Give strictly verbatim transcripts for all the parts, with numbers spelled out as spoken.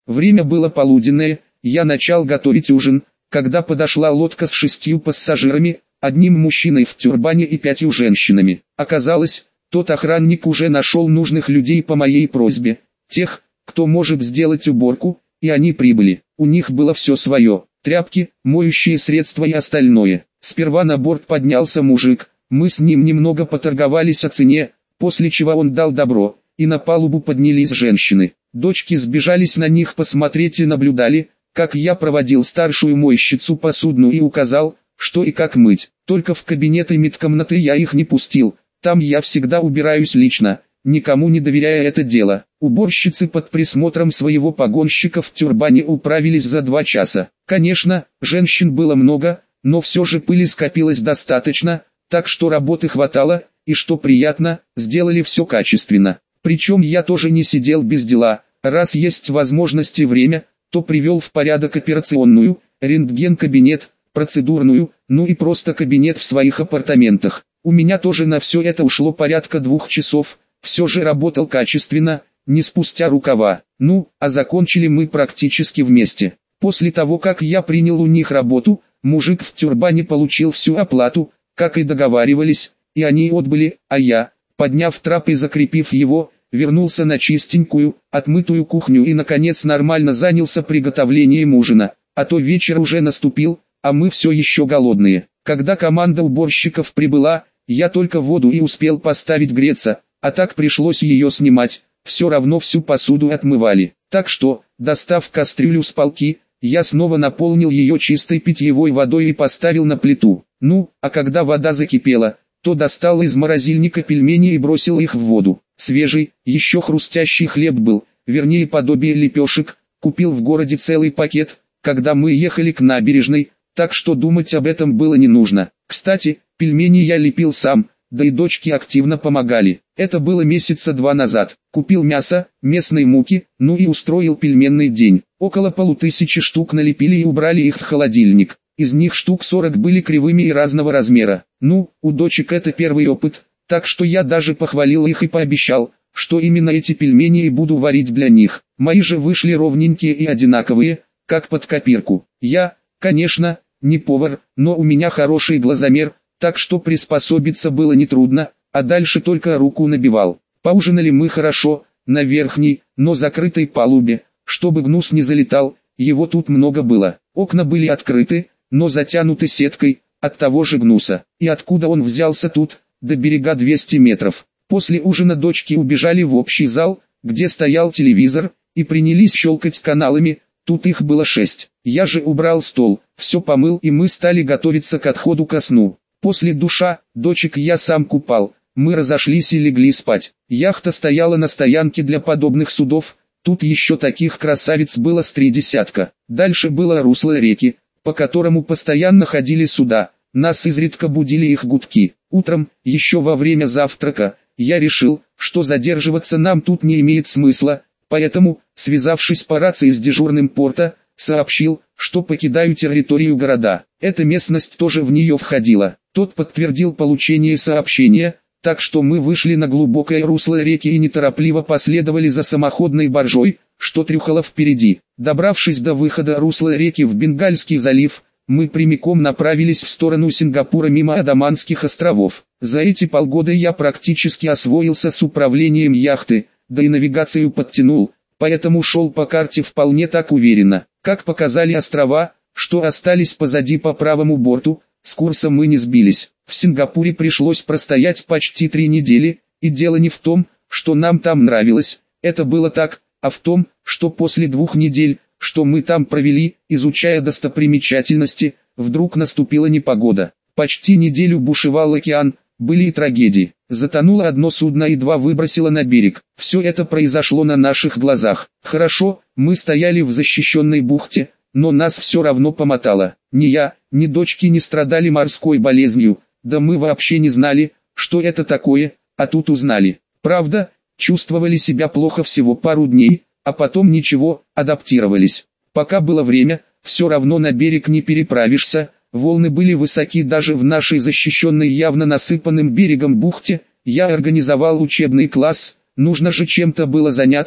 Время было полуденное, я начал готовить ужин, когда подошла лодка с шестью пассажирами, одним мужчиной в тюрбане и пятью женщинами. Оказалось, тот охранник уже нашел нужных людей по моей просьбе, тех, кто может сделать уборку, и они прибыли. У них было все свое: тряпки, моющие средства и остальное. Сперва на борт поднялся мужик, мы с ним немного поторговались о цене, после чего он дал добро, и на палубу поднялись женщины. Дочки сбежались на них посмотреть и наблюдали, как я проводил старшую мойщицу по судну и указал, что и как мыть. Только в кабинет и медкомнаты я их не пустил, там я всегда убираюсь лично, никому не доверяя это дело. Уборщицы под присмотром своего погонщика в тюрбане управились за два часа. Конечно, женщин было много, но все же пыли скопилось достаточно, так что работы хватало, и что приятно, сделали все качественно. Причем я тоже не сидел без дела, раз есть возможность и время, то привел в порядок операционную, рентген-кабинет, процедурную, ну и просто кабинет в своих апартаментах. У меня тоже на все это ушло порядка двух часов, все же работал качественно, не спустя рукава. Ну, а закончили мы практически вместе. После того, как я принял у них работу, мужик в тюрбане получил всю оплату, как и договаривались, и они отбыли, а я, подняв трап и закрепив его, вернулся на чистенькую, отмытую кухню и наконец нормально занялся приготовлением ужина, а то вечер уже наступил, а мы все еще голодные. Когда команда уборщиков прибыла, я только воду и успел поставить греться, а так пришлось ее снимать, все равно всю посуду отмывали. Так что, достав кастрюлю с полки, я снова наполнил ее чистой питьевой водой и поставил на плиту. Ну, а когда вода закипела, то достал из морозильника пельмени и бросил их в воду. Свежий, еще хрустящий хлеб был, вернее подобие лепешек, купил в городе целый пакет, когда мы ехали к набережной, так что думать об этом было не нужно. Кстати, пельмени я лепил сам, да и дочки активно помогали. Это было месяца два назад. Купил мясо, местной муки, ну и устроил пельменный день. Около полутысячи штук налепили и убрали их в холодильник. Из них штук сорок были кривыми и разного размера. Ну, у дочек это первый опыт, так что я даже похвалил их и пообещал, что именно эти пельмени и буду варить для них. Мои же вышли ровненькие и одинаковые, как под копирку. Я, конечно, не повар, но у меня хороший глазомер, так что приспособиться было нетрудно, а дальше только руку набивал. Поужинали мы хорошо, на верхней, но закрытой палубе, чтобы гнус не залетал, его тут много было. Окна были открыты, но затянуты сеткой, от того же гнуса. И откуда он взялся тут, до берега двести метров. После ужина дочки убежали в общий зал, где стоял телевизор, и принялись щелкать каналами, тут их было шесть. Я же убрал стол, все помыл и мы стали готовиться к отходу ко сну. После душа, дочек я сам купал, мы разошлись и легли спать. Яхта стояла на стоянке для подобных судов, тут еще таких красавиц было с три десятка. Дальше было русло реки, по которому постоянно ходили суда, нас изредка будили их гудки. Утром, еще во время завтрака, я решил, что задерживаться нам тут не имеет смысла, поэтому, связавшись по рации с дежурным порта, сообщил, что покидаю территорию города. Эта местность тоже в нее входила. Тот подтвердил получение сообщения, так что мы вышли на глубокое русло реки и неторопливо последовали за самоходной баржой, что трюхало впереди. Добравшись до выхода русла реки в Бенгальский залив, мы прямиком направились в сторону Сингапура мимо Адаманских островов. За эти полгода я практически освоился с управлением яхты, да и навигацию подтянул, поэтому шел по карте вполне так уверенно. Как показали острова, что остались позади по правому борту, с курса мы не сбились. В Сингапуре пришлось простоять почти три недели, и дело не в том, что нам там нравилось, это было так, а в том, что после двух недель, что мы там провели, изучая достопримечательности, вдруг наступила непогода. Почти неделю бушевал океан, были и трагедии. Затонуло одно судно и два выбросило на берег. Все это произошло на наших глазах. Хорошо, мы стояли в защищенной бухте, но нас все равно помотало. Ни я, ни дочки не страдали морской болезнью, да мы вообще не знали, что это такое, а тут узнали. Правда, чувствовали себя плохо всего пару дней, а потом ничего, адаптировались. Пока было время, все равно на берег не переправишься, волны были высоки даже в нашей защищенной явно насыпанным берегом бухте. Я организовал учебный класс, нужно же чем-то было заняться,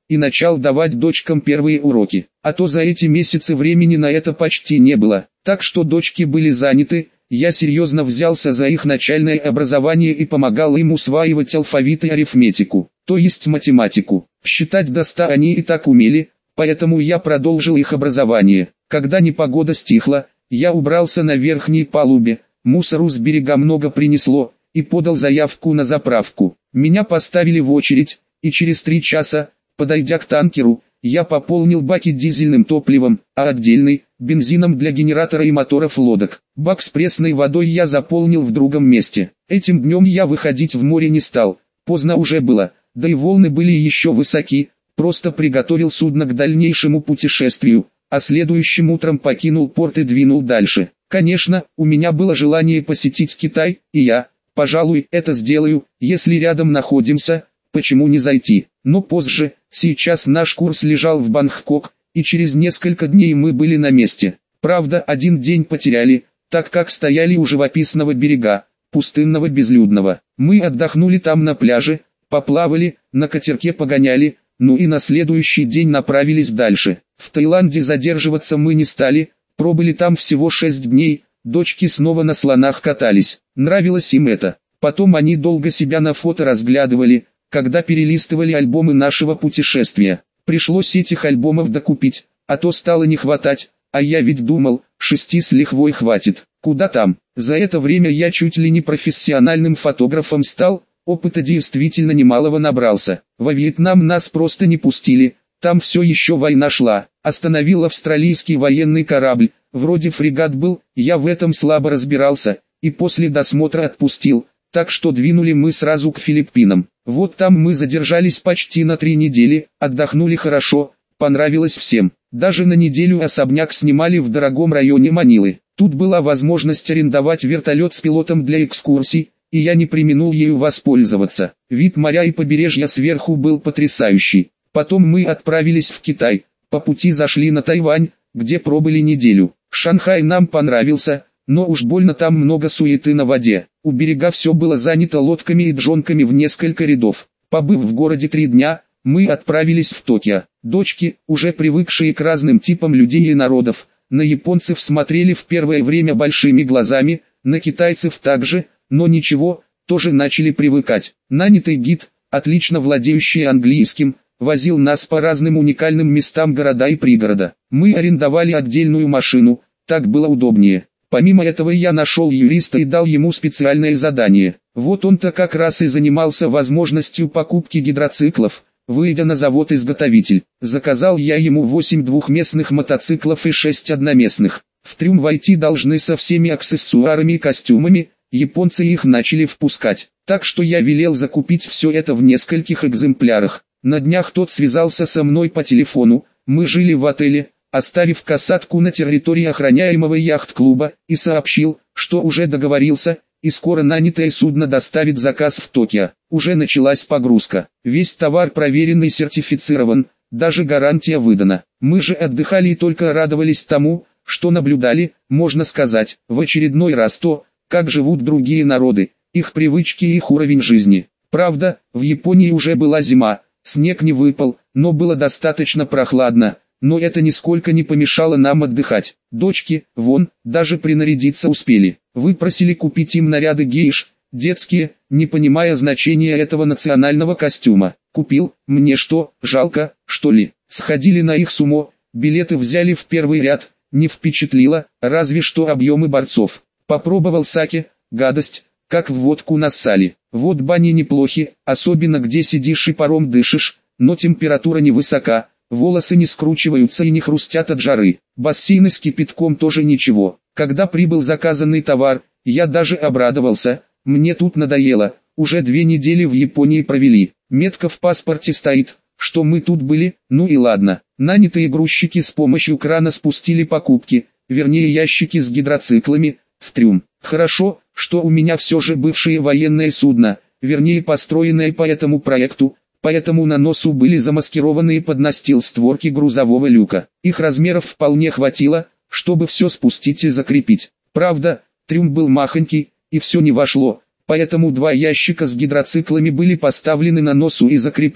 и начал давать дочкам первые уроки. А то за эти месяцы времени на это почти не было, так что дочки были заняты. Я серьезно взялся за их начальное образование и помогал им усваивать алфавит и арифметику, то есть математику. Считать до ста они и так умели, поэтому я продолжил их образование. Когда непогода стихла, я убрался на верхней палубе, мусору с берега много принесло, и подал заявку на заправку. Меня поставили в очередь, и через три часа, подойдя к танкеру, я пополнил баки дизельным топливом, а отдельный – бензином для генератора и моторов лодок. Бак с пресной водой я заполнил в другом месте. Этим днем я выходить в море не стал, поздно уже было, да и волны были еще высоки, просто приготовил судно к дальнейшему путешествию, а следующим утром покинул порт и двинул дальше. Конечно, у меня было желание посетить Китай, и я, пожалуй, это сделаю, если рядом находимся, почему не зайти. Но позже, сейчас наш курс лежал в Бангкок, и через несколько дней мы были на месте. Правда, один день потеряли, так как стояли у живописного берега, пустынного безлюдного. Мы отдохнули там на пляже, поплавали, на катерке погоняли, ну и на следующий день направились дальше. В Таиланде задерживаться мы не стали, пробыли там всего шесть дней, дочки снова на слонах катались. Нравилось им это. Потом они долго себя на фото разглядывали, когда перелистывали альбомы нашего путешествия. Пришлось этих альбомов докупить, а то стало не хватать, а я ведь думал, шести с лихвой хватит. Куда там? За это время я чуть ли не профессиональным фотографом стал, опыта действительно немалого набрался. Во Вьетнам нас просто не пустили, там все еще война шла. Остановил австралийский военный корабль, вроде фрегат был, я в этом слабо разбирался, и после досмотра отпустил, так что двинули мы сразу к Филиппинам. Вот там мы задержались почти на три недели, отдохнули хорошо, понравилось всем. Даже на неделю особняк снимали в дорогом районе Манилы. Тут была возможность арендовать вертолет с пилотом для экскурсий, и я не преминул ею воспользоваться. Вид моря и побережья сверху был потрясающий. Потом мы отправились в Китай, по пути зашли на Тайвань, где пробыли неделю. Шанхай нам понравился, но уж больно там много суеты на воде. У берега все было занято лодками и джонками в несколько рядов. Побыв в городе три дня, мы отправились в Токио. Дочки, уже привыкшие к разным типам людей и народов, на японцев смотрели в первое время большими глазами, на китайцев также, но ничего, тоже начали привыкать. Нанятый гид, отлично владеющий английским, возил нас по разным уникальным местам города и пригорода. Мы арендовали отдельную машину, так было удобнее. Помимо этого я нашел юриста и дал ему специальное задание. Вот он-то как раз и занимался возможностью покупки гидроциклов, выйдя на завод-изготовитель. Заказал я ему восемь двухместных мотоциклов и шесть одноместных. В трюм войти должны со всеми аксессуарами и костюмами, японцы их начали впускать. Так что я велел закупить все это в нескольких экземплярах. На днях тот связался со мной по телефону, мы жили в отеле, оставив касатку на территории охраняемого яхт-клуба, и сообщил, что уже договорился, и скоро нанятое судно доставит заказ в Токио. Уже началась погрузка. Весь товар проверен и сертифицирован, даже гарантия выдана. Мы же отдыхали и только радовались тому, что наблюдали, можно сказать, в очередной раз то, как живут другие народы, их привычки и их уровень жизни. Правда, в Японии уже была зима, снег не выпал, но было достаточно прохладно. Но это нисколько не помешало нам отдыхать. Дочки, вон, даже принарядиться успели. Выпросили купить им наряды гейш, детские, не понимая значения этого национального костюма. Купил, мне что, жалко, что ли? Сходили на их сумо, билеты взяли в первый ряд, не впечатлило, разве что объемы борцов. Попробовал саке, гадость, как в водку нассали. Вот бани неплохи, особенно где сидишь и паром дышишь, но температура невысока. Волосы не скручиваются и не хрустят от жары. Бассейны с кипятком тоже ничего. Когда прибыл заказанный товар, я даже обрадовался. Мне тут надоело. Уже две недели в Японии провели. Метка в паспорте стоит, что мы тут были. Ну и ладно. Нанятые грузчики с помощью крана спустили покупки, вернее ящики с гидроциклами, в трюм. Хорошо, что у меня все же бывшее военное судно, вернее построенное по этому проекту. Поэтому на носу были замаскированные под настил створки грузового люка. Их размеров вполне хватило, чтобы все спустить и закрепить. Правда, трюм был махонький, и все не вошло, поэтому два ящика с гидроциклами были поставлены на носу и закреплены.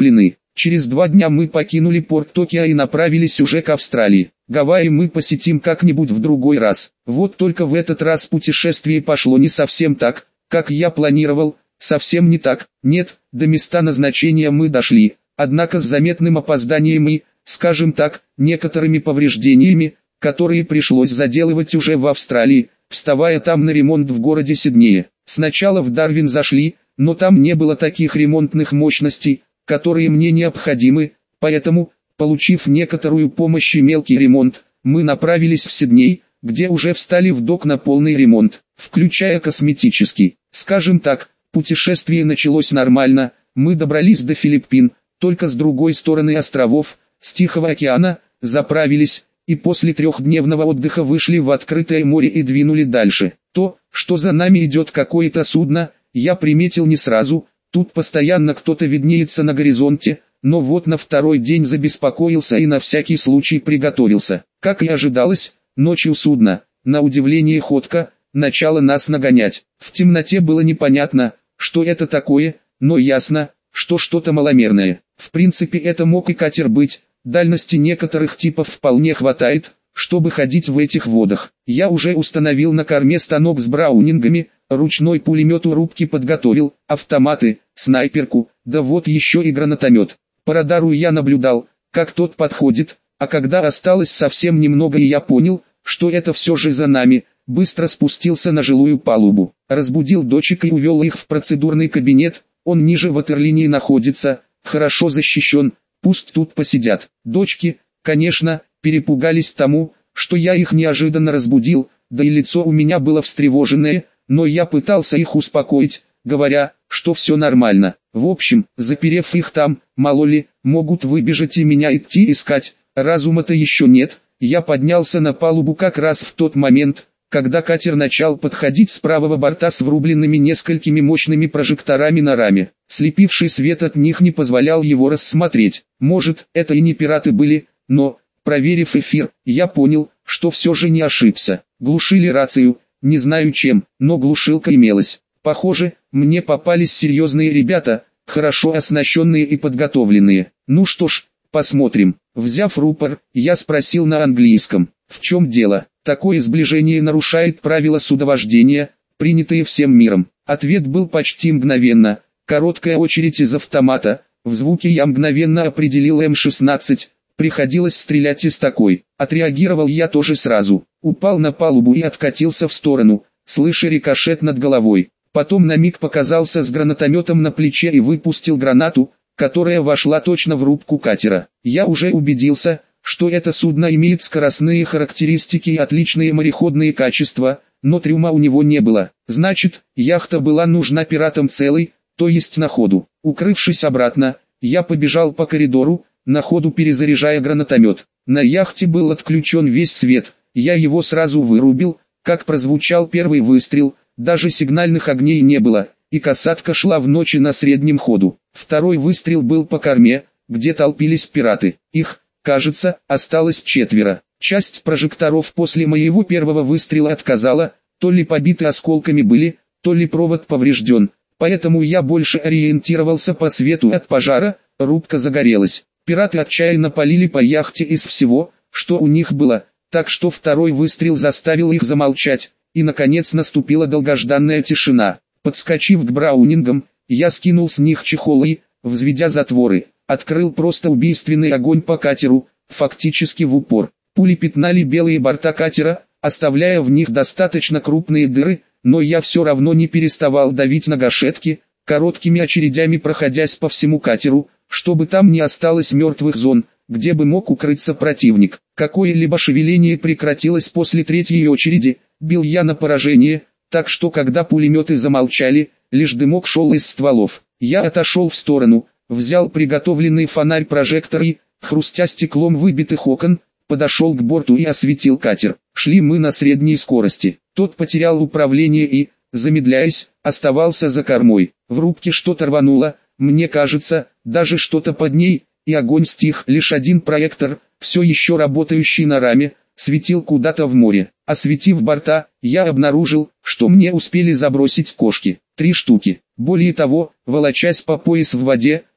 Через два дня мы покинули порт Токио и направились уже к Австралии. Гавайи мы посетим как-нибудь в другой раз. Вот только в этот раз путешествие пошло не совсем так, как я планировал, совсем не так. Нет, до места назначения мы дошли, однако с заметным опозданием и, скажем так, некоторыми повреждениями, которые пришлось заделывать уже в Австралии, вставая там на ремонт в городе Сиднее. Сначала в Дарвин зашли, но там не было таких ремонтных мощностей, которые мне необходимы, поэтому, получив некоторую помощь и мелкий ремонт, мы направились в Сидней, где уже встали в док на полный ремонт, включая косметический. Скажем так, путешествие началось нормально, мы добрались до Филиппин, только с другой стороны островов, с Тихого океана, заправились, и после трехдневного отдыха вышли в открытое море и двинули дальше. То, что за нами идет какое-то судно, я приметил не сразу, тут постоянно кто-то виднеется на горизонте, но вот на второй день забеспокоился и на всякий случай приготовился. Как и ожидалось, ночью судно, на удивление ходко, начало нас нагонять. В темноте было непонятно, что это такое, но ясно, что что-то маломерное. В принципе это мог и катер быть, дальности некоторых типов вполне хватает, чтобы ходить в этих водах. Я уже установил на корме станок с браунингами, ручной пулемет у рубки подготовил, автоматы, снайперку, да вот еще и гранатомет. По радару я наблюдал, как тот подходит, а когда осталось совсем немного и я понял, что это все же за нами, быстро спустился на жилую палубу, разбудил дочек и увел их в процедурный кабинет, он ниже ватерлинии находится, хорошо защищен, пусть тут посидят. Дочки, конечно, перепугались тому, что я их неожиданно разбудил, да и лицо у меня было встревоженное, но я пытался их успокоить, говоря, что все нормально. В общем, заперев их там, мало ли, могут выбежать и меня идти искать, разума-то еще нет. Я поднялся на палубу как раз в тот момент, когда катер начал подходить с правого борта с врубленными несколькими мощными прожекторами на раме. Слепивший свет от них не позволял его рассмотреть. Может, это и не пираты были, но, проверив эфир, я понял, что все же не ошибся. Глушили рацию, не знаю чем, но глушилка имелась. Похоже, мне попались серьезные ребята, хорошо оснащенные и подготовленные. Ну что ж, посмотрим. Взяв рупор, я спросил на английском, в чем дело. Такое сближение нарушает правила судовождения, принятые всем миром. Ответ был почти мгновенно. Короткая очередь из автомата. В звуке я мгновенно определил эм шестнадцать. Приходилось стрелять из такой. Отреагировал я тоже сразу. Упал на палубу и откатился в сторону, слыша рикошет над головой. Потом на миг показался с гранатометом на плече и выпустил гранату, которая вошла точно в рубку катера. Я уже убедился, что это судно имеет скоростные характеристики и отличные мореходные качества, но трюма у него не было. Значит, яхта была нужна пиратам целой, то есть на ходу. Укрывшись обратно, я побежал по коридору, на ходу перезаряжая гранатомет. На яхте был отключен весь свет, я его сразу вырубил, как прозвучал первый выстрел, даже сигнальных огней не было, и касатка шла в ночи на среднем ходу. Второй выстрел был по корме, где толпились пираты. Их, кажется, осталось четверо. Часть прожекторов после моего первого выстрела отказала, то ли побиты осколками были, то ли провод поврежден, поэтому я больше ориентировался по свету от пожара, рубка загорелась. Пираты отчаянно палили по яхте из всего, что у них было, так что второй выстрел заставил их замолчать, и наконец наступила долгожданная тишина. Подскочив к браунингам, я скинул с них чехол и, взведя затворы, открыл просто убийственный огонь по катеру, фактически в упор. Пули пятнали белые борта катера, оставляя в них достаточно крупные дыры, но я все равно не переставал давить на гашетки, короткими очередями проходясь по всему катеру, чтобы там не осталось мертвых зон, где бы мог укрыться противник. Какое-либо шевеление прекратилось после третьей очереди, бил я на поражение, так что когда пулеметы замолчали, лишь дымок шел из стволов. Я отошел в сторону, взял приготовленный фонарь-прожектор и, хрустя стеклом выбитых окон, подошел к борту и осветил катер. Шли мы на средней скорости. Тот потерял управление и, замедляясь, оставался за кормой. В рубке что-то рвануло, мне кажется, даже что-то под ней, и огонь стих. Лишь один проектор, все еще работающий на раме, светил куда-то в море. Осветив борта, я обнаружил, что мне успели забросить кошки. Три штуки. Более того, волочась по пояс в воде,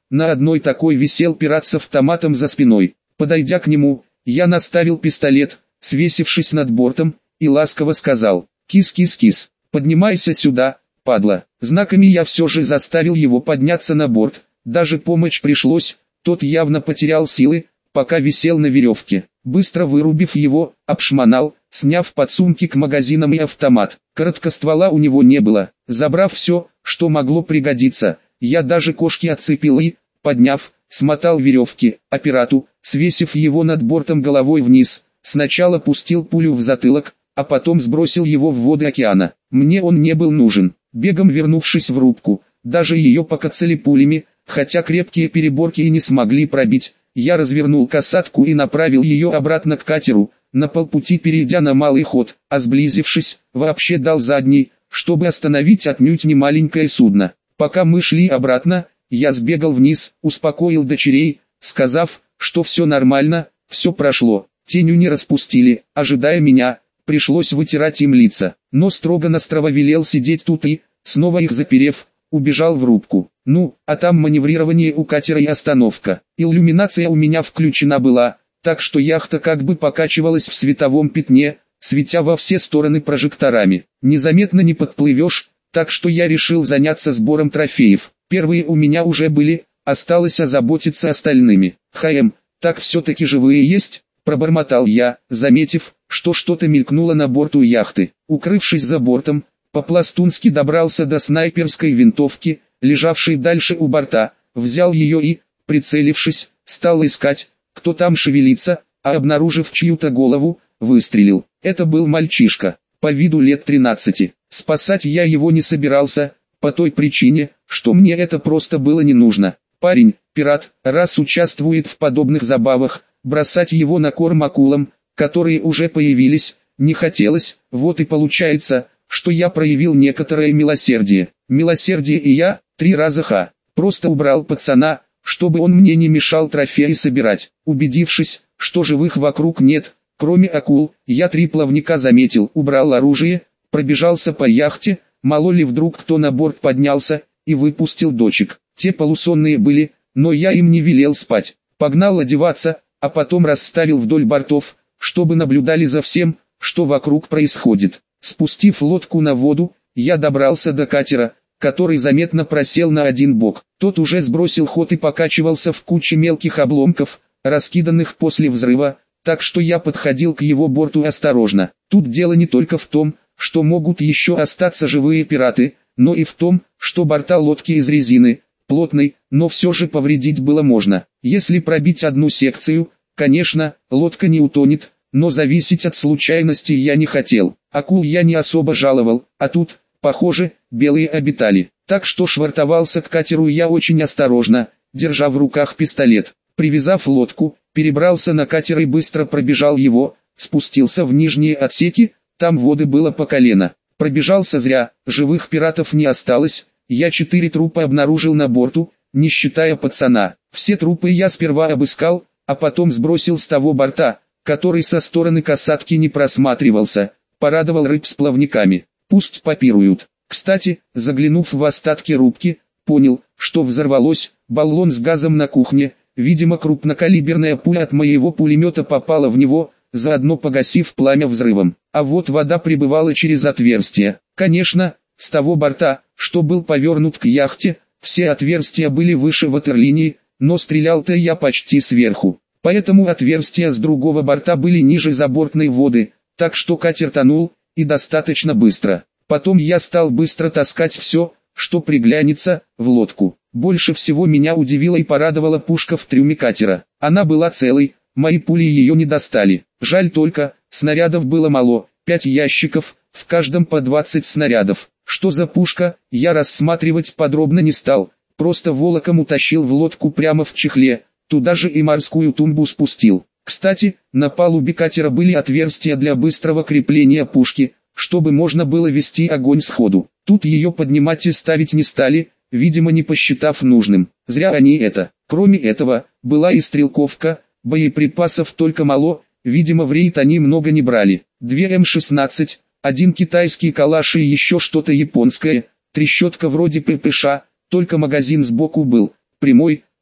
на одной такой висел пират с автоматом за спиной. Подойдя к нему, я наставил пистолет, свесившись над бортом, и ласково сказал: «Кис-кис-кис, поднимайся сюда, падла». Знаками я все же заставил его подняться на борт, даже помочь пришлось, тот явно потерял силы, пока висел на веревке. Быстро вырубив его, обшмонал, сняв подсумки к магазинам и автомат. Короткоствола у него не было. Забрав все, что могло пригодиться, я даже кошки отцепил и, подняв, смотал веревки, а пирату, свесив его над бортом головой вниз, сначала пустил пулю в затылок, а потом сбросил его в воды океана. Мне он не был нужен. Бегом вернувшись в рубку, даже ее покоцали пулями, хотя крепкие переборки и не смогли пробить, я развернул касатку и направил ее обратно к катеру, на полпути перейдя на малый ход, а сблизившись, вообще дал задний, чтобы остановить отнюдь не маленькое судно. Пока мы шли обратно, я сбегал вниз, успокоил дочерей, сказав, что все нормально, все прошло, тенью не распустили, ожидая меня. Пришлось вытирать им лица, но строго-настрого велел сидеть тут и, снова их заперев, убежал в рубку. Ну, а там маневрирование у катера и остановка. Иллюминация у меня включена была, так что яхта как бы покачивалась в световом пятне, светя во все стороны прожекторами. Незаметно не подплывешь, так что я решил заняться сбором трофеев. Первые у меня уже были, осталось озаботиться остальными. «Хаем, так все-таки живые есть?» – пробормотал я, заметив, что что-то мелькнуло на борту яхты. Укрывшись за бортом, по-пластунски добрался до снайперской винтовки, лежавшей дальше у борта, взял ее и, прицелившись, стал искать, кто там шевелится, а обнаружив чью-то голову, выстрелил. Это был мальчишка, по виду лет тринадцати. Спасать я его не собирался, по той причине, что мне это просто было не нужно. Парень, пират, раз участвует в подобных забавах, бросать его на корм акулам, которые уже появились, не хотелось, вот и получается, что я проявил некоторое милосердие. Милосердие и я, три раза ха, просто убрал пацана, чтобы он мне не мешал трофеи собирать. Убедившись, что живых вокруг нет, кроме акул, я три плавника заметил, убрал оружие, пробежался по яхте, мало ли вдруг кто на борт поднялся, и выпустил дочек. Те полусонные были, но я им не велел спать. Погнал одеваться, а потом расставил вдоль бортов, чтобы наблюдали за всем, что вокруг происходит. Спустив лодку на воду, я добрался до катера, который заметно просел на один бок. Тот уже сбросил ход и покачивался в куче мелких обломков, раскиданных после взрыва, так что я подходил к его борту осторожно. Тут дело не только в том, что могут еще остаться живые пираты, но и в том, что борта лодки из резины, плотной, но все же повредить было можно. Если пробить одну секцию, конечно, лодка не утонет, но зависеть от случайностей я не хотел. Акул я не особо жаловал, а тут, похоже, белые обитали. Так что швартовался к катеру я очень осторожно, держа в руках пистолет. Привязав лодку, перебрался на катер и быстро пробежал его, спустился в нижние отсеки, там воды было по колено. Пробежался зря, живых пиратов не осталось, я четыре трупа обнаружил на борту, не считая пацана. Все трупы я сперва обыскал, а потом сбросил с того борта, который со стороны касатки не просматривался, порадовал рыб с плавниками. Пусть попируют. Кстати, заглянув в остатки рубки, понял, что взорвалось, баллон с газом на кухне, видимо крупнокалиберная пуля от моего пулемета попала в него, заодно погасив пламя взрывом. А вот вода прибывала через отверстие. Конечно, с того борта, что был повернут к яхте, все отверстия были выше ватерлинии, но стрелял-то я почти сверху. Поэтому отверстия с другого борта были ниже забортной воды, так что катер тонул, и достаточно быстро. Потом я стал быстро таскать все, что приглянется, в лодку. Больше всего меня удивила и порадовала пушка в трюме катера. Она была целой, мои пули ее не достали. Жаль только, снарядов было мало, пять ящиков, в каждом по двадцать снарядов. Что за пушка, я рассматривать подробно не стал, просто волоком утащил в лодку прямо в чехле, туда же и морскую тумбу спустил. Кстати, на палубе катера были отверстия для быстрого крепления пушки, чтобы можно было вести огонь сходу. Тут ее поднимать и ставить не стали, видимо не посчитав нужным. Зря они это. Кроме этого, была и стрелковка, боеприпасов только мало, видимо в рейд они много не брали. Две эм шестнадцать, один китайский калаш и еще что-то японское, трещотка вроде ППШ, только магазин сбоку был, прямой,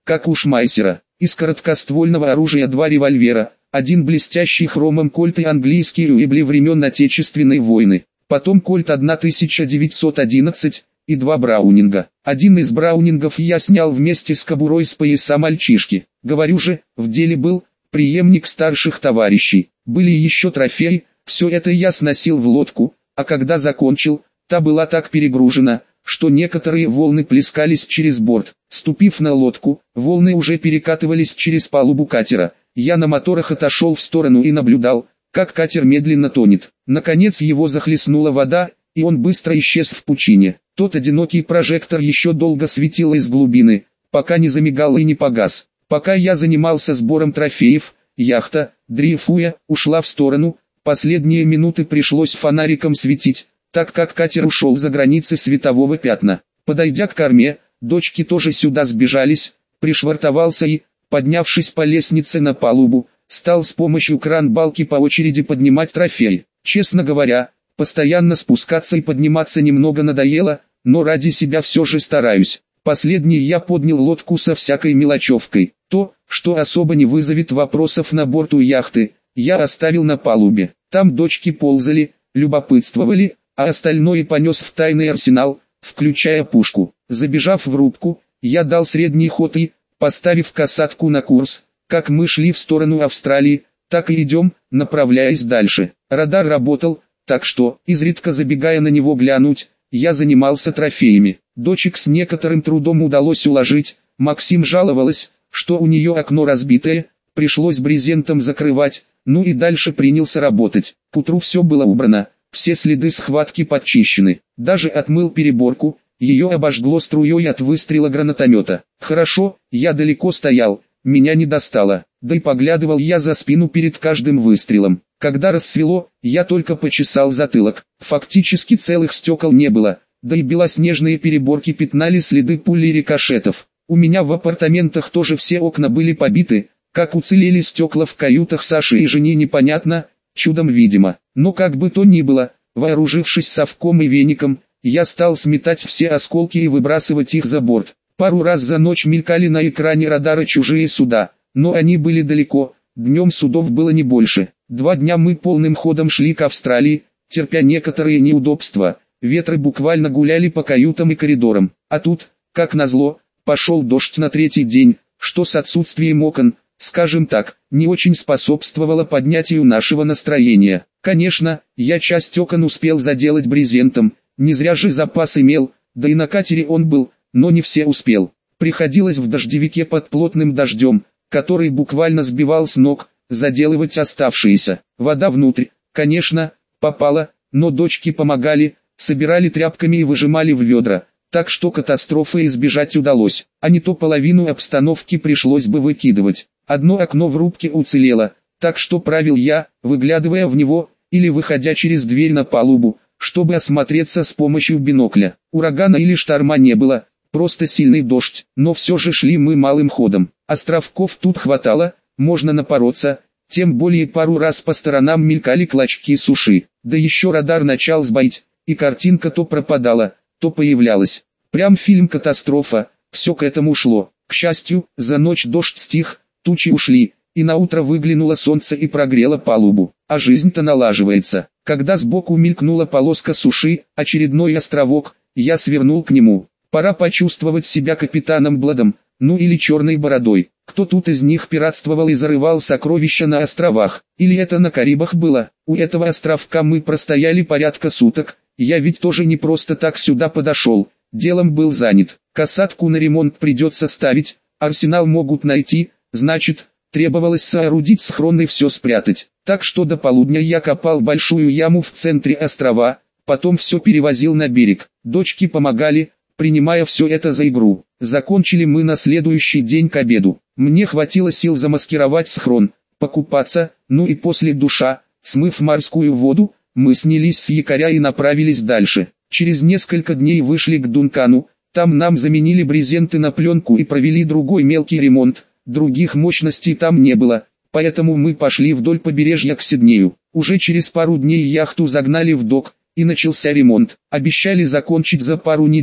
как у Шмайсера. Из короткоствольного оружия два револьвера, один блестящий хромом кольт и английские уэбли времен Отечественной войны, потом кольт тысяча девятьсот одиннадцать и два браунинга. Один из браунингов я снял вместе с кобурой с пояса мальчишки. Говорю же, в деле был преемник старших товарищей. Были еще трофеи, все это я сносил в лодку, а когда закончил, та была так перегружена, что некоторые волны плескались через борт. Ступив на лодку, волны уже перекатывались через палубу катера. Я на моторах отошел в сторону и наблюдал, как катер медленно тонет. Наконец его захлестнула вода, и он быстро исчез в пучине. Тот одинокий прожектор еще долго светил из глубины, пока не замигал и не погас. Пока я занимался сбором трофеев, яхта, дрейфуя, ушла в сторону. Последние минуты пришлось фонариком светить, так как катер ушел за границы светового пятна. Подойдя к корме, дочки тоже сюда сбежались, пришвартовался и, поднявшись по лестнице на палубу, стал с помощью кран-балки по очереди поднимать трофеи. Честно говоря, постоянно спускаться и подниматься немного надоело, но ради себя все же стараюсь. Последний я поднял лодку со всякой мелочевкой. То, что особо не вызовет вопросов на борту яхты, я оставил на палубе. Там дочки ползали, любопытствовали, а остальное понес в тайный арсенал, включая пушку. Забежав в рубку, я дал средний ход и, поставив касатку на курс, как мы шли в сторону Австралии, так и идем, направляясь дальше. Радар работал, так что, изредка забегая на него глянуть, я занимался трофеями. Дочек с некоторым трудом удалось уложить. Максим жаловалась, что у нее окно разбитое, пришлось брезентом закрывать, ну и дальше принялся работать. К утру все было убрано, все следы схватки подчищены. Даже отмыл переборку, ее обожгло струей от выстрела гранатомета. Хорошо, я далеко стоял, меня не достало, да и поглядывал я за спину перед каждым выстрелом. Когда рассвело, я только почесал затылок, фактически целых стекол не было, да и белоснежные переборки пятнали следы пули и рикошетов. У меня в апартаментах тоже все окна были побиты, как уцелели стекла в каютах Саши и Жени непонятно, чудом видимо. Но как бы то ни было, вооружившись совком и веником, я стал сметать все осколки и выбрасывать их за борт. Пару раз за ночь мелькали на экране радара чужие суда, но они были далеко, днем судов было не больше. Два дня мы полным ходом шли к Австралии, терпя некоторые неудобства, ветры буквально гуляли по каютам и коридорам. А тут, как назло, пошел дождь на третий день, что с отсутствием окон, скажем так, не очень способствовало поднятию нашего настроения. Конечно, я часть окон успел заделать брезентом, не зря же запас имел, да и на катере он был, но не все успел. Приходилось в дождевике под плотным дождем, который буквально сбивал с ног, заделывать оставшиеся. Вода внутрь, конечно, попала, но дочки помогали, собирали тряпками и выжимали в ведра, так что катастрофы избежать удалось, а не то половину обстановки пришлось бы выкидывать. Одно окно в рубке уцелело, так что правил я, выглядывая в него, или выходя через дверь на палубу, чтобы осмотреться с помощью бинокля. Урагана или шторма не было, просто сильный дождь, но все же шли мы малым ходом. Островков тут хватало, можно напороться, тем более пару раз по сторонам мелькали клочки суши. Да еще радар начал сбоить, и картинка то пропадала, то появлялась. Прям фильм «Катастрофа», все к этому шло. К счастью, за ночь дождь стих, тучи ушли, и наутро выглянуло солнце и прогрело палубу. А жизнь-то налаживается. Когда сбоку мелькнула полоска суши, очередной островок, я свернул к нему. Пора почувствовать себя капитаном Бладом, ну или черной бородой. Кто тут из них пиратствовал и зарывал сокровища на островах? Или это на Карибах было? У этого островка мы простояли порядка суток. Я ведь тоже не просто так сюда подошел. Делом был занят. Касатку на ремонт придется ставить, арсенал могут найти, значит, требовалось соорудить схрон и все спрятать. Так что до полудня я копал большую яму в центре острова, потом все перевозил на берег. Дочки помогали, принимая все это за игру. Закончили мы на следующий день к обеду. Мне хватило сил замаскировать схрон, покупаться, ну и после душа, смыв морскую воду, мы снялись с якоря и направились дальше. Через несколько дней вышли к Дункану, там нам заменили брезенты на пленку и провели другой мелкий ремонт, других мощностей там не было, поэтому мы пошли вдоль побережья к Сиднею. Уже через пару дней яхту загнали в док, и начался ремонт. Обещали закончить за пару недель,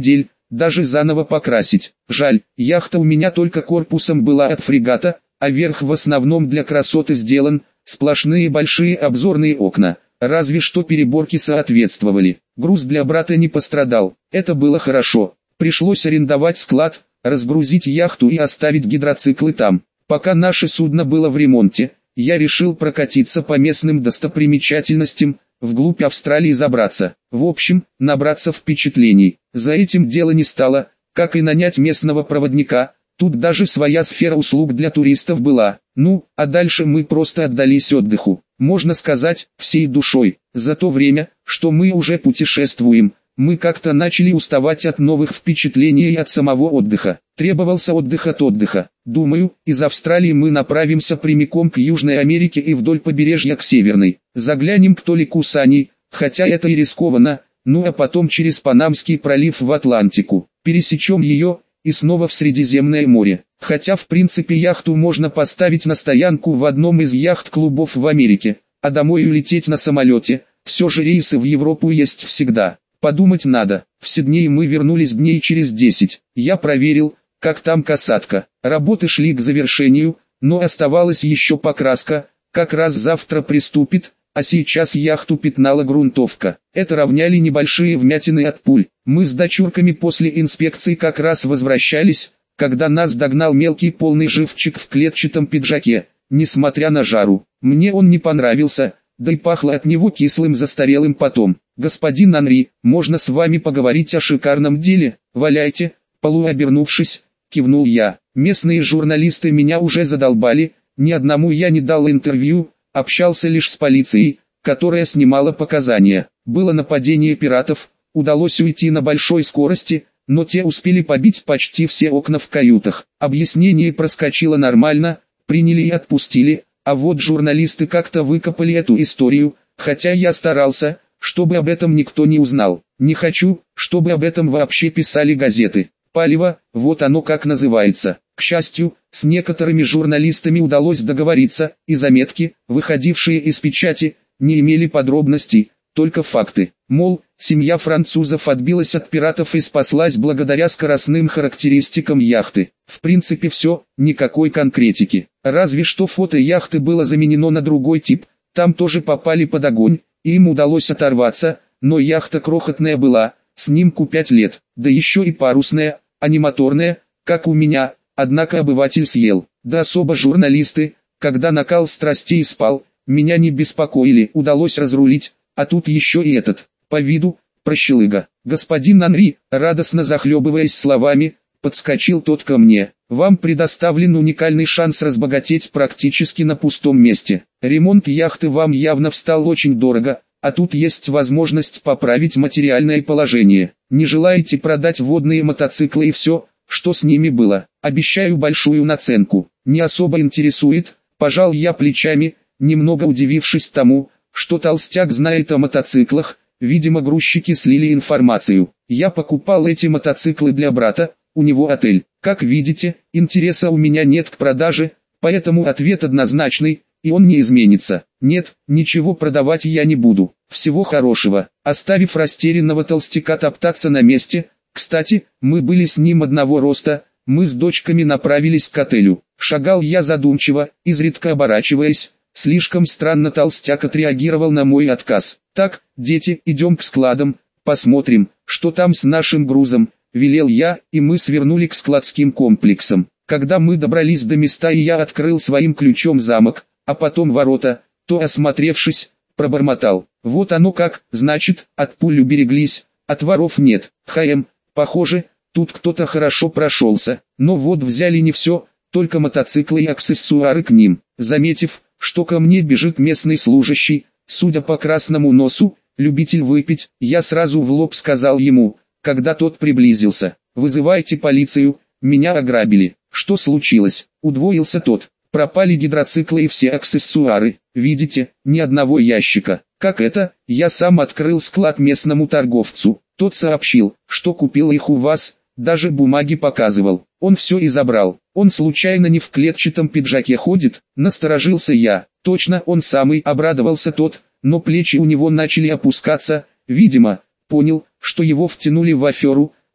даже заново покрасить. Жаль, яхта у меня только корпусом была от фрегата, а верх в основном для красоты сделан, сплошные большие обзорные окна, разве что переборки соответствовали. Груз для брата не пострадал, это было хорошо. Пришлось арендовать склад, разгрузить яхту и оставить гидроциклы там. Пока наше судно было в ремонте, я решил прокатиться по местным достопримечательностям, вглубь Австралии забраться. В общем, набраться впечатлений. За этим дело не стало, как и нанять местного проводника. Тут даже своя сфера услуг для туристов была. Ну, а дальше мы просто отдались отдыху. Можно сказать, всей душой. За то время, что мы уже путешествуем, мы как-то начали уставать от новых впечатлений и от самого отдыха. Требовался отдых от отдыха. Думаю, из Австралии мы направимся прямиком к Южной Америке и вдоль побережья к Северной. Заглянем к Толику с Аней, хотя это и рискованно, ну а потом через Панамский пролив в Атлантику. Пересечем ее и снова в Средиземное море. Хотя в принципе яхту можно поставить на стоянку в одном из яхт-клубов в Америке, а домой улететь на самолете. Все же рейсы в Европу есть всегда. Подумать надо. В Сидней мы вернулись дней через десять. Я проверил, как там касатка. Работы шли к завершению, но оставалась еще покраска, как раз завтра приступит, а сейчас яхту пятнала грунтовка. Это равняли небольшие вмятины от пуль. Мы с дочурками после инспекции как раз возвращались, когда нас догнал мелкий полный живчик в клетчатом пиджаке. Несмотря на жару, мне он не понравился, да и пахло от него кислым застарелым потом. «Господин Анри, можно с вами поговорить о шикарном деле? Валяйте», полуобернувшись, кивнул я. Местные журналисты меня уже задолбали, ни одному я не дал интервью, общался лишь с полицией, которая снимала показания. Было нападение пиратов, удалось уйти на большой скорости, но те успели побить почти все окна в каютах. Объяснение проскочило нормально, приняли и отпустили, а вот журналисты как-то выкопали эту историю, хотя я старался, чтобы об этом никто не узнал. Не хочу, чтобы об этом вообще писали газеты. Палево, вот оно как называется. К счастью, с некоторыми журналистами удалось договориться, и заметки, выходившие из печати, не имели подробностей, только факты. Мол, семья французов отбилась от пиратов и спаслась благодаря скоростным характеристикам яхты. В принципе все, никакой конкретики. Разве что фото яхты было заменено на другой тип, там тоже попали под огонь, и им удалось оторваться, но яхта крохотная была, снимку пять лет, да еще и парусная, а не моторная, как у меня, однако обыватель съел. Да особо журналисты, когда накал страстей спал, меня не беспокоили, удалось разрулить, а тут еще и этот, по виду, прощелыга. Господин Анри, радостно захлебываясь словами, подскочил тот ко мне. Вам предоставлен уникальный шанс разбогатеть практически на пустом месте. Ремонт яхты вам явно встал очень дорого, а тут есть возможность поправить материальное положение. Не желаете продать водные мотоциклы и все, что с ними было? Обещаю большую наценку. Не особо интересует, пожал я плечами, немного удивившись тому, что толстяк знает о мотоциклах. Видимо, грузчики слили информацию. Я покупал эти мотоциклы для брата, у него отель. Как видите, интереса у меня нет к продаже, поэтому ответ однозначный, и он не изменится. Нет, ничего продавать я не буду. Всего хорошего. Оставив растерянного толстяка топтаться на месте, кстати, мы были с ним одного роста, мы с дочками направились к отелю. Шагал я задумчиво, изредка оборачиваясь. Слишком странно толстяк отреагировал на мой отказ. «Так, дети, идем к складам, посмотрим, что там с нашим грузом», — велел я, и мы свернули к складским комплексам. Когда мы добрались до места и я открыл своим ключом замок, а потом ворота, то, осмотревшись, пробормотал. «Вот оно как, значит, от пуль убереглись, от воров нет. Хм, похоже, тут кто-то хорошо прошелся, но вот взяли не все, только мотоциклы и аксессуары к ним». Заметив, что ко мне бежит местный служащий, судя по красному носу, любитель выпить, я сразу в лоб сказал ему, когда тот приблизился: «Вызывайте полицию, меня ограбили». «Что случилось?» — удвоился тот. «Пропали гидроциклы и все аксессуары, видите, ни одного ящика». «Как это?» Я сам открыл склад местному торговцу. Тот сообщил, что купил их у вас, даже бумаги показывал. Он все и забрал. Он случайно не в клетчатом пиджаке ходит? Насторожился я. Точно он самый, обрадовался тот, но плечи у него начали опускаться, видимо, понял, что его втянули в аферу,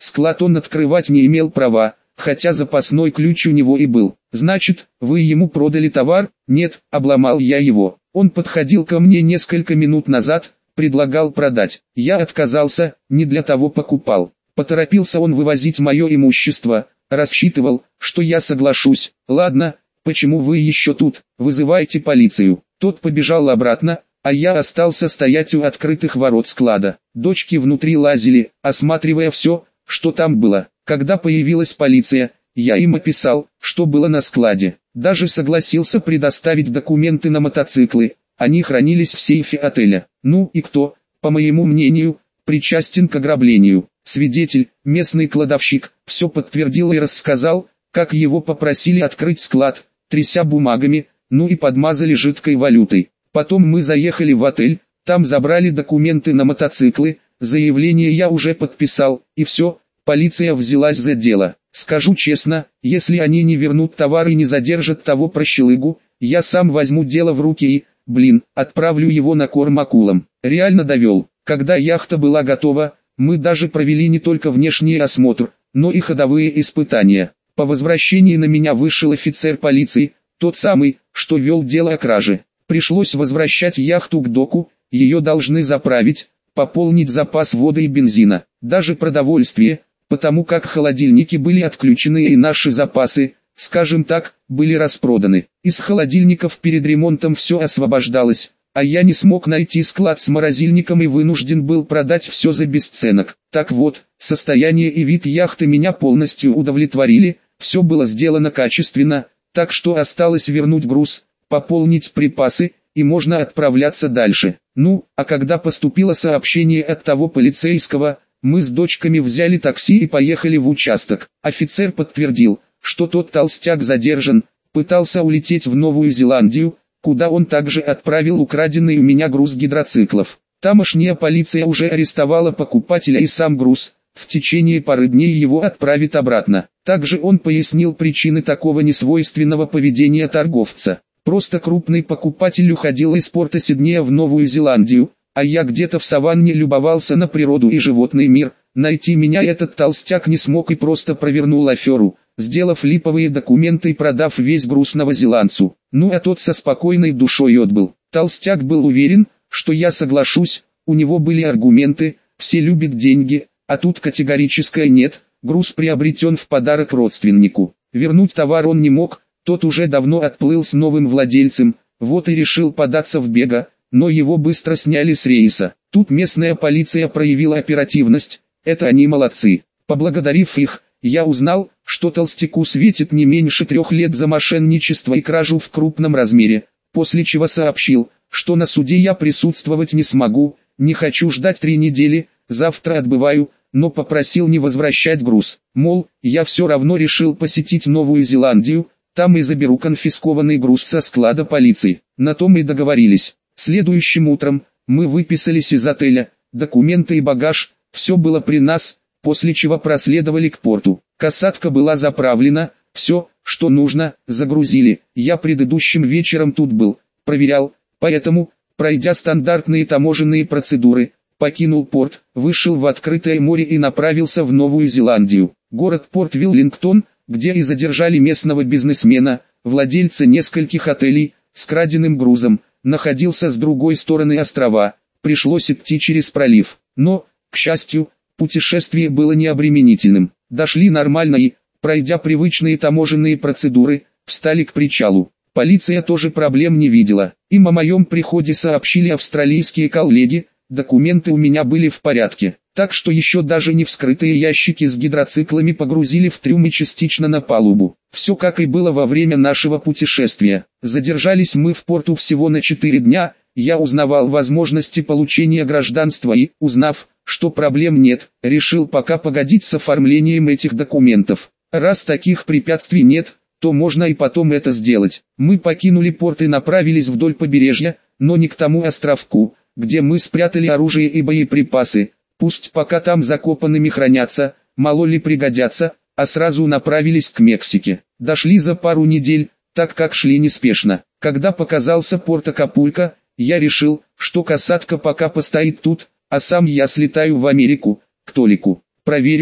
Склад он открывать не имел права, хотя запасной ключ у него и был. Значит, вы ему продали товар? Нет, обломал я его. Он подходил ко мне несколько минут назад, предлагал продать. Я отказался, не для того покупал. Поторопился он вывозить мое имущество, рассчитывал, что я соглашусь. Ладно, почему вы еще тут? Вызывайте полицию. Тот побежал обратно, а я остался стоять у открытых ворот склада. Дочки внутри лазили, осматривая все, что там было. Когда появилась полиция, я им описал, что было на складе. Даже согласился предоставить документы на мотоциклы. Они хранились в сейфе отеля. Ну и кто, по моему мнению, причастен к ограблению? Свидетель, местный кладовщик, все подтвердил и рассказал, как его попросили открыть склад, тряся бумагами, ну и подмазали жидкой валютой. Потом мы заехали в отель, там забрали документы на мотоциклы, заявление я уже подписал, и все, полиция взялась за дело. Скажу честно, если они не вернут товар и не задержат того прощелыгу, я сам возьму дело в руки и, блин, отправлю его на корм акулам. Реально довел. Когда яхта была готова, мы даже провели не только внешний осмотр, но и ходовые испытания. По возвращении на меня вышел офицер полиции, тот самый, что вел дело о краже. Пришлось возвращать яхту к доку, ее должны заправить, пополнить запас воды и бензина, даже продовольствие, потому как холодильники были отключены и наши запасы, скажем так, были распроданы. Из холодильников перед ремонтом все освобождалось, а я не смог найти склад с морозильником и вынужден был продать все за бесценок. Так вот, состояние и вид яхты меня полностью удовлетворили, все было сделано качественно, так что осталось вернуть груз, пополнить припасы, и можно отправляться дальше. Ну, а когда поступило сообщение от того полицейского, мы с дочками взяли такси и поехали в участок. Офицер подтвердил, что тот толстяк задержан, пытался улететь в Новую Зеландию, куда он также отправил украденный у меня груз гидроциклов. Тамошняя полиция уже арестовала покупателя и сам груз, в течение пары дней его отправит обратно. Также он пояснил причины такого несвойственного поведения торговца. Просто крупный покупатель уходил из порта Сиднея в Новую Зеландию, а я где-то в саванне любовался на природу и животный мир. Найти меня этот толстяк не смог и просто провернул аферу, сделав липовые документы и продав весь груз новозеландцу. Ну а тот со спокойной душой отбыл. Толстяк был уверен, что я соглашусь, у него были аргументы, все любят деньги, а тут категорическое нет, груз приобретен в подарок родственнику. Вернуть товар он не мог, тот уже давно отплыл с новым владельцем, вот и решил податься в бега, но его быстро сняли с рейса. Тут местная полиция проявила оперативность, это они молодцы. Поблагодарив их, я узнал, что толстяку светит не меньше трех лет за мошенничество и кражу в крупном размере, после чего сообщил, что на суде я присутствовать не смогу, не хочу ждать три недели, завтра отбываю, но попросил не возвращать груз. Мол, я все равно решил посетить Новую Зеландию, там и заберу конфискованный груз со склада полиции. На том и договорились. Следующим утром, мы выписались из отеля, документы и багаж, все было при нас, после чего проследовали к порту. Касатка была заправлена, все, что нужно, загрузили. Я предыдущим вечером тут был, проверял, поэтому, пройдя стандартные таможенные процедуры, покинул порт, вышел в открытое море и направился в Новую Зеландию. Город-порт Виллингтон, где и задержали местного бизнесмена, владельца нескольких отелей, с краденым грузом, находился с другой стороны острова, пришлось идти через пролив. Но, к счастью, путешествие было необременительным. Дошли нормально и, пройдя привычные таможенные процедуры, встали к причалу. Полиция тоже проблем не видела. Им о моем приходе сообщили австралийские коллеги, документы у меня были в порядке. Так что еще даже не вскрытые ящики с гидроциклами погрузили в трюм и частично на палубу. Все как и было во время нашего путешествия. Задержались мы в порту всего на четыре дня, я узнавал возможности получения гражданства и, узнав, что проблем нет, решил пока погодить с оформлением этих документов. Раз таких препятствий нет, то можно и потом это сделать. Мы покинули порт и направились вдоль побережья, но не к тому островку, где мы спрятали оружие и боеприпасы. Пусть пока там закопанными хранятся, мало ли пригодятся, а сразу направились к Мексике. Дошли за пару недель, так как шли неспешно. Когда показался порт Акапулько, я решил, что касатка пока постоит тут, а сам я слетаю в Америку, к Толику. Проверю,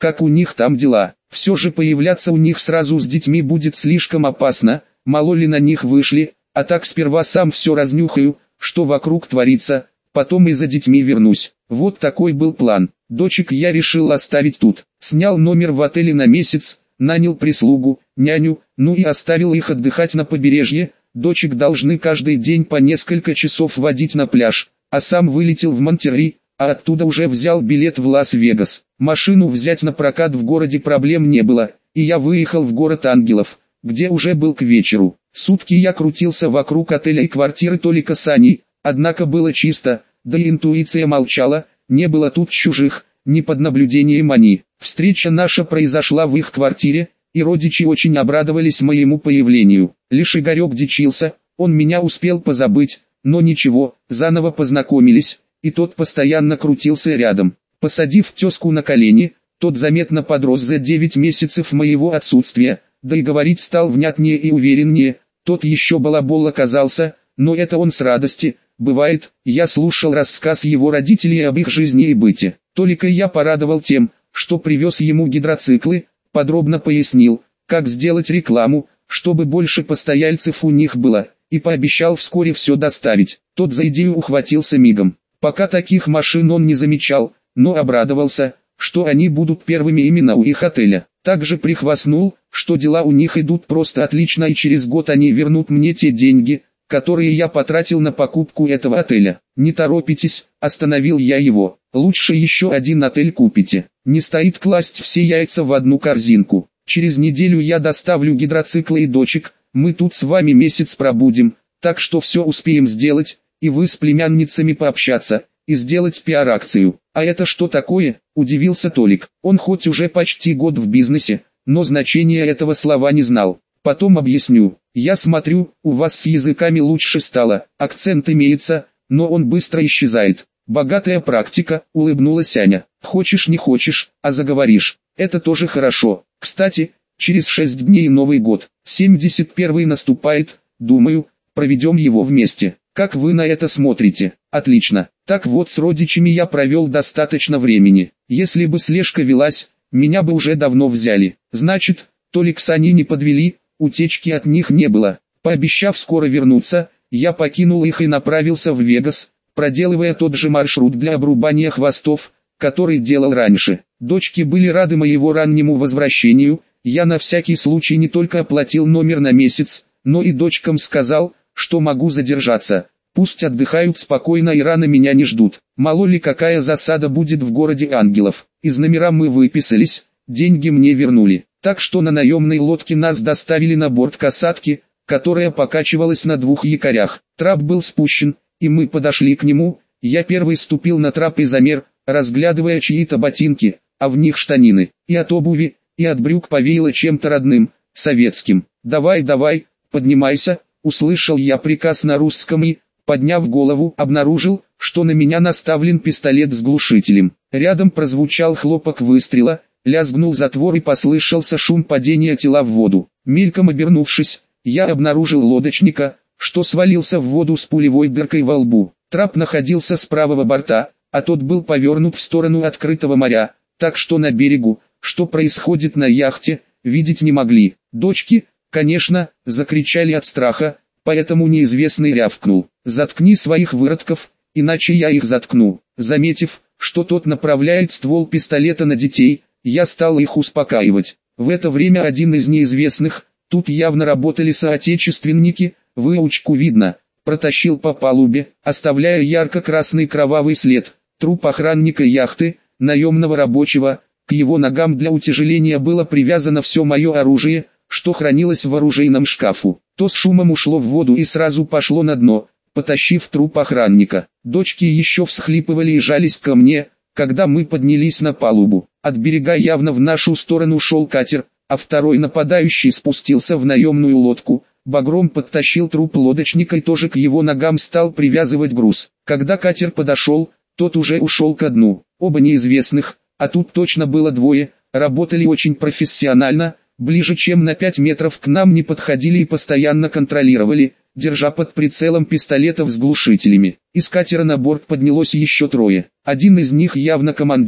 как у них там дела. Все же появляться у них сразу с детьми будет слишком опасно, мало ли на них вышли, а так сперва сам все разнюхаю, что вокруг творится, потом и за детьми вернусь. Вот такой был план. Дочек я решил оставить тут. Снял номер в отеле на месяц, нанял прислугу, няню, ну и оставил их отдыхать на побережье. Дочек должны каждый день по несколько часов водить на пляж, а сам вылетел в Монтеррей, а оттуда уже взял билет в Лас-Вегас. Машину взять на прокат в городе проблем не было, и я выехал в город ангелов, где уже был к вечеру. Сутки я крутился вокруг отеля и квартиры Толика с Аней, однако было чисто, да и интуиция молчала, не было тут чужих, ни под наблюдением они. Встреча наша произошла в их квартире, и родичи очень обрадовались моему появлению. Лишь Игорек дичился, он меня успел позабыть, но ничего, заново познакомились, и тот постоянно крутился рядом. Посадив тезку на колени, тот заметно подрос за девять месяцев моего отсутствия, да и говорить стал внятнее и увереннее. Тот еще балабол оказался, но это он с радости. Бывает, я слушал рассказ его родителей об их жизни и быте. Толика я порадовал тем, что привез ему гидроциклы, подробно пояснил, как сделать рекламу, чтобы больше постояльцев у них было, и пообещал вскоре все доставить. Тот за идею ухватился мигом. Пока таких машин он не замечал, но обрадовался, что они будут первыми именно у их отеля. Также прихвастнул, что дела у них идут просто отлично, и через год они вернут мне те деньги, которые я потратил на покупку этого отеля. Не торопитесь, остановил я его, лучше еще один отель купите. Не стоит класть все яйца в одну корзинку. Через неделю я доставлю гидроциклы и дочек, мы тут с вами месяц пробудем, так что все успеем сделать, и вы с племянницами пообщаться, и сделать пиар-акцию. А это что такое? Удивился Толик. Он хоть уже почти год в бизнесе, но значения этого слова не знал. Потом объясню. Я смотрю, у вас с языками лучше стало, акцент имеется, но он быстро исчезает. Богатая практика, улыбнулась Аня. Хочешь не хочешь, а заговоришь. Это тоже хорошо. Кстати, через шесть дней Новый год, семьдесят первый наступает, думаю, проведем его вместе. Как вы на это смотрите? Отлично. Так вот, с родичами я провел достаточно времени. Если бы слежка велась, меня бы уже давно взяли. Значит, Толик с Аней не подвели, утечки от них не было. Пообещав скоро вернуться, я покинул их и направился в Вегас, проделывая тот же маршрут для обрубания хвостов, который делал раньше. Дочки были рады моему раннему возвращению. Я на всякий случай не только оплатил номер на месяц, но и дочкам сказал, что могу задержаться. Пусть отдыхают спокойно и рано меня не ждут. Мало ли какая засада будет в городе ангелов. Из номера мы выписались, деньги мне вернули. Так что на наемной лодке нас доставили на борт касатки, которая покачивалась на двух якорях. Трап был спущен, и мы подошли к нему. Я первый ступил на трап и замер, разглядывая чьи-то ботинки, а в них штанины. И от обуви, и от брюк повеяло чем-то родным, советским. «Давай, давай, поднимайся», услышал я приказ на русском и, подняв голову, обнаружил, что на меня наставлен пистолет с глушителем. Рядом прозвучал хлопок выстрела, лязгнул затвор и послышался шум падения тела в воду. Мельком обернувшись, я обнаружил лодочника, что свалился в воду с пулевой дыркой во лбу. Трап находился с правого борта, а тот был повернут в сторону открытого моря, так что на берегу, что происходит на яхте, видеть не могли. Дочки, конечно, закричали от страха, поэтому неизвестный рявкнул: «Заткни своих выродков, иначе я их заткну». Заметив, что тот направляет ствол пистолета на детей, я стал их успокаивать. В это время один из неизвестных, тут явно работали соотечественники, выучку видно, протащил по палубе, оставляя ярко-красный кровавый след. Труп охранника яхты, наемного рабочего, к его ногам для утяжеления было привязано все мое оружие, что хранилось в оружейном шкафу. То с шумом ушло в воду и сразу пошло на дно, потащив труп охранника. Дочки еще всхлипывали и жались ко мне, когда мы поднялись на палубу. От берега явно в нашу сторону шел катер, а второй нападающий спустился в наемную лодку. Багром подтащил труп лодочника и тоже к его ногам стал привязывать груз. Когда катер подошел, тот уже ушел ко дну. Оба неизвестных, а тут точно было двое, работали очень профессионально, ближе чем на пять метров к нам не подходили и постоянно контролировали, держа под прицелом пистолетов с глушителями. Из катера на борт поднялось еще трое. Один из них явно командир.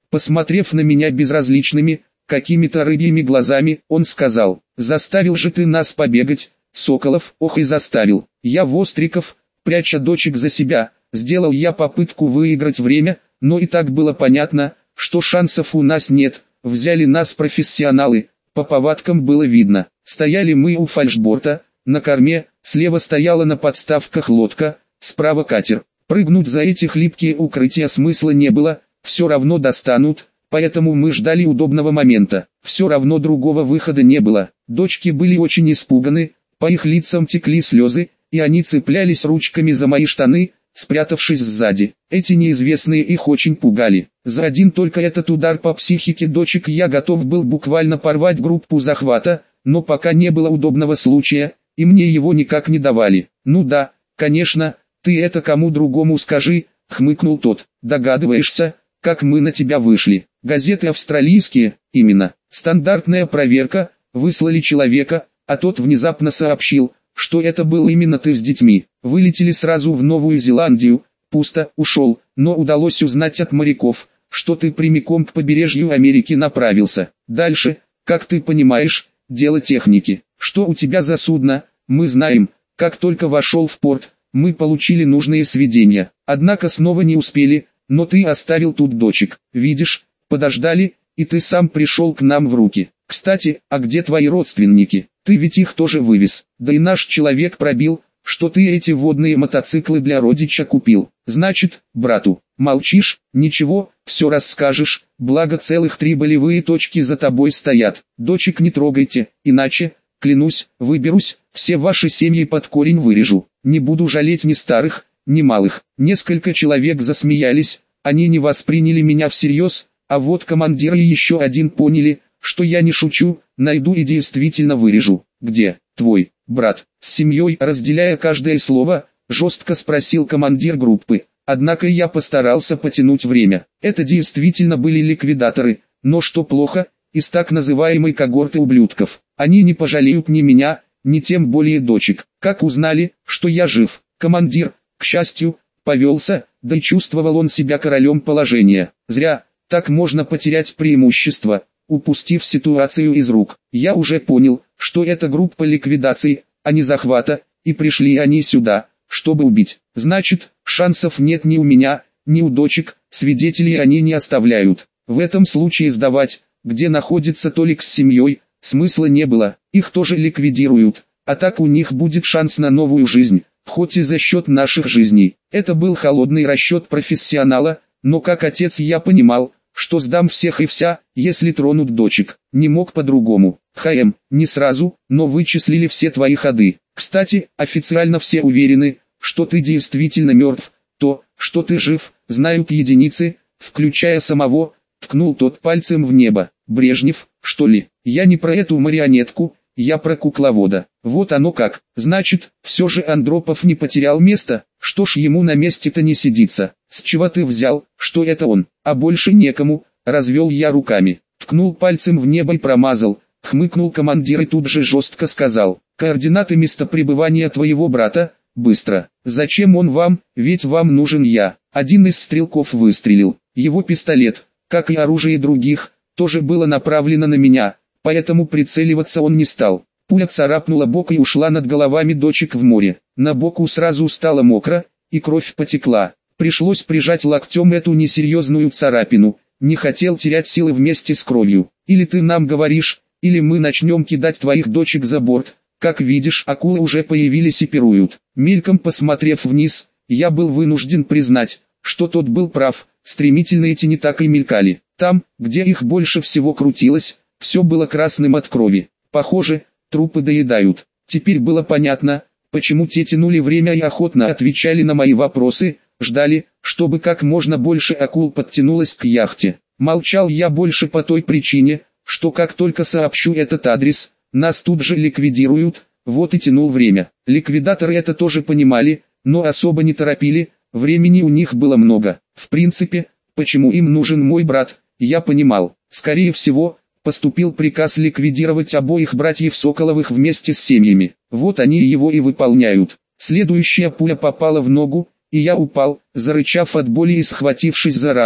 Посмотрев на меня безразличными, какими-то рыбьими глазами, он сказал: «Заставил же ты нас побегать, Соколов». «Ох и заставил. Я Востриков». Пряча дочек за себя, сделал я попытку выиграть время, но и так было понятно, что шансов у нас нет. Взяли нас профессионалы, по повадкам было видно. Стояли мы у фальшборта, на корме, слева стояла на подставках лодка, справа катер. Прыгнуть за эти хлипкие укрытия смысла не было, все равно достанут, поэтому мы ждали удобного момента. Все равно другого выхода не было. Дочки были очень испуганы, по их лицам текли слезы, и они цеплялись ручками за мои штаны, спрятавшись сзади. Эти неизвестные их очень пугали. За один только этот удар по психике дочек я готов был буквально порвать группу захвата, но пока не было удобного случая, и мне его никак не давали. «Ну да, конечно, ты это кому другому скажи», — хмыкнул тот. «Догадываешься, как мы на тебя вышли? Газеты австралийские, именно. Стандартная проверка, выслали человека, а тот внезапно сообщил, что это был именно ты с детьми. Вылетели сразу в Новую Зеландию, пусто, ушел, но удалось узнать от моряков, что ты прямиком к побережью Америки направился. Дальше, как ты понимаешь, дело техники. Что у тебя за судно, мы знаем. Как только вошел в порт, мы получили нужные сведения. Однако снова не успели, но ты оставил тут дочек. Видишь, подождали, и ты сам пришел к нам в руки. Кстати, а где твои родственники? Ты ведь их тоже вывез. Да и наш человек пробил, что ты эти водные мотоциклы для родича купил. Значит, брату, молчишь? Ничего, все расскажешь, благо целых три болевые точки за тобой стоят. Дочек не трогайте, иначе, клянусь, выберусь, все ваши семьи под корень вырежу. Не буду жалеть ни старых, ни малых. Несколько человек засмеялись, они не восприняли меня всерьез, а вот командир и еще один поняли, что я не шучу, найду и действительно вырежу. Где твой брат? С семьей, разделяя каждое слово, жестко спросил командир группы. Однако я постарался потянуть время. Это действительно были ликвидаторы, но что плохо, из так называемой когорты ублюдков. Они не пожалеют ни меня, ни тем более дочек. Как узнали, что я жив? Командир, к счастью, повелся, да и чувствовал он себя королем положения. Зря, так можно потерять преимущество, упустив ситуацию из рук. Я уже понял, что это группа ликвидации, а не захвата, и пришли они сюда, чтобы убить. Значит, шансов нет ни у меня, ни у дочек, свидетелей они не оставляют. В этом случае сдавать, где находится Толик с семьей, смысла не было, их тоже ликвидируют, а так у них будет шанс на новую жизнь, хоть и за счет наших жизней. Это был холодный расчет профессионала, но как отец я понимал, что сдам всех и вся, если тронут дочек. Не мог по-другому. ХМ, не сразу, но вычислили все твои ходы. Кстати, официально все уверены, что ты действительно мертв. То, что ты жив, знают единицы, включая самого, ткнул тот пальцем в небо. Брежнев, что ли? Я не про эту марионетку, я про кукловода. Вот оно как. Значит, все же Андропов не потерял место. Что ж ему на месте-то не сидится? С чего ты взял, что это он? А больше некому, развел я руками. Ткнул пальцем в небо и промазал. Хмыкнул командир и тут же жестко сказал: координаты места пребывания твоего брата, быстро. Зачем он вам, ведь вам нужен я. Один из стрелков выстрелил. Его пистолет, как и оружие других, тоже было направлено на меня, поэтому прицеливаться он не стал. Пуля царапнула бок и ушла над головами дочек в море. На боку сразу стало мокро, и кровь потекла. Пришлось прижать локтем эту несерьезную царапину. Не хотел терять силы вместе с кровью. Или ты нам говоришь, или мы начнем кидать твоих дочек за борт. Как видишь, акулы уже появились и пируют. Мельком посмотрев вниз, я был вынужден признать, что тот был прав. Стремительные тени так и мелькали. Там, где их больше всего крутилось, все было красным от крови. Похоже, трупы доедают. Теперь было понятно, почему те тянули время и охотно отвечали на мои вопросы, ждали, чтобы как можно больше акул подтянулось к яхте. Молчал я больше по той причине, что как только сообщу этот адрес, нас тут же ликвидируют, вот и тянул время. Ликвидаторы это тоже понимали, но особо не торопили, времени у них было много. В принципе, почему им нужен мой брат, я понимал. Скорее всего, поступил приказ ликвидировать обоих братьев Соколовых вместе с семьями. Вот они его и выполняют. Следующая пуля попала в ногу, и я упал, зарычав от боли и схватившись за рану,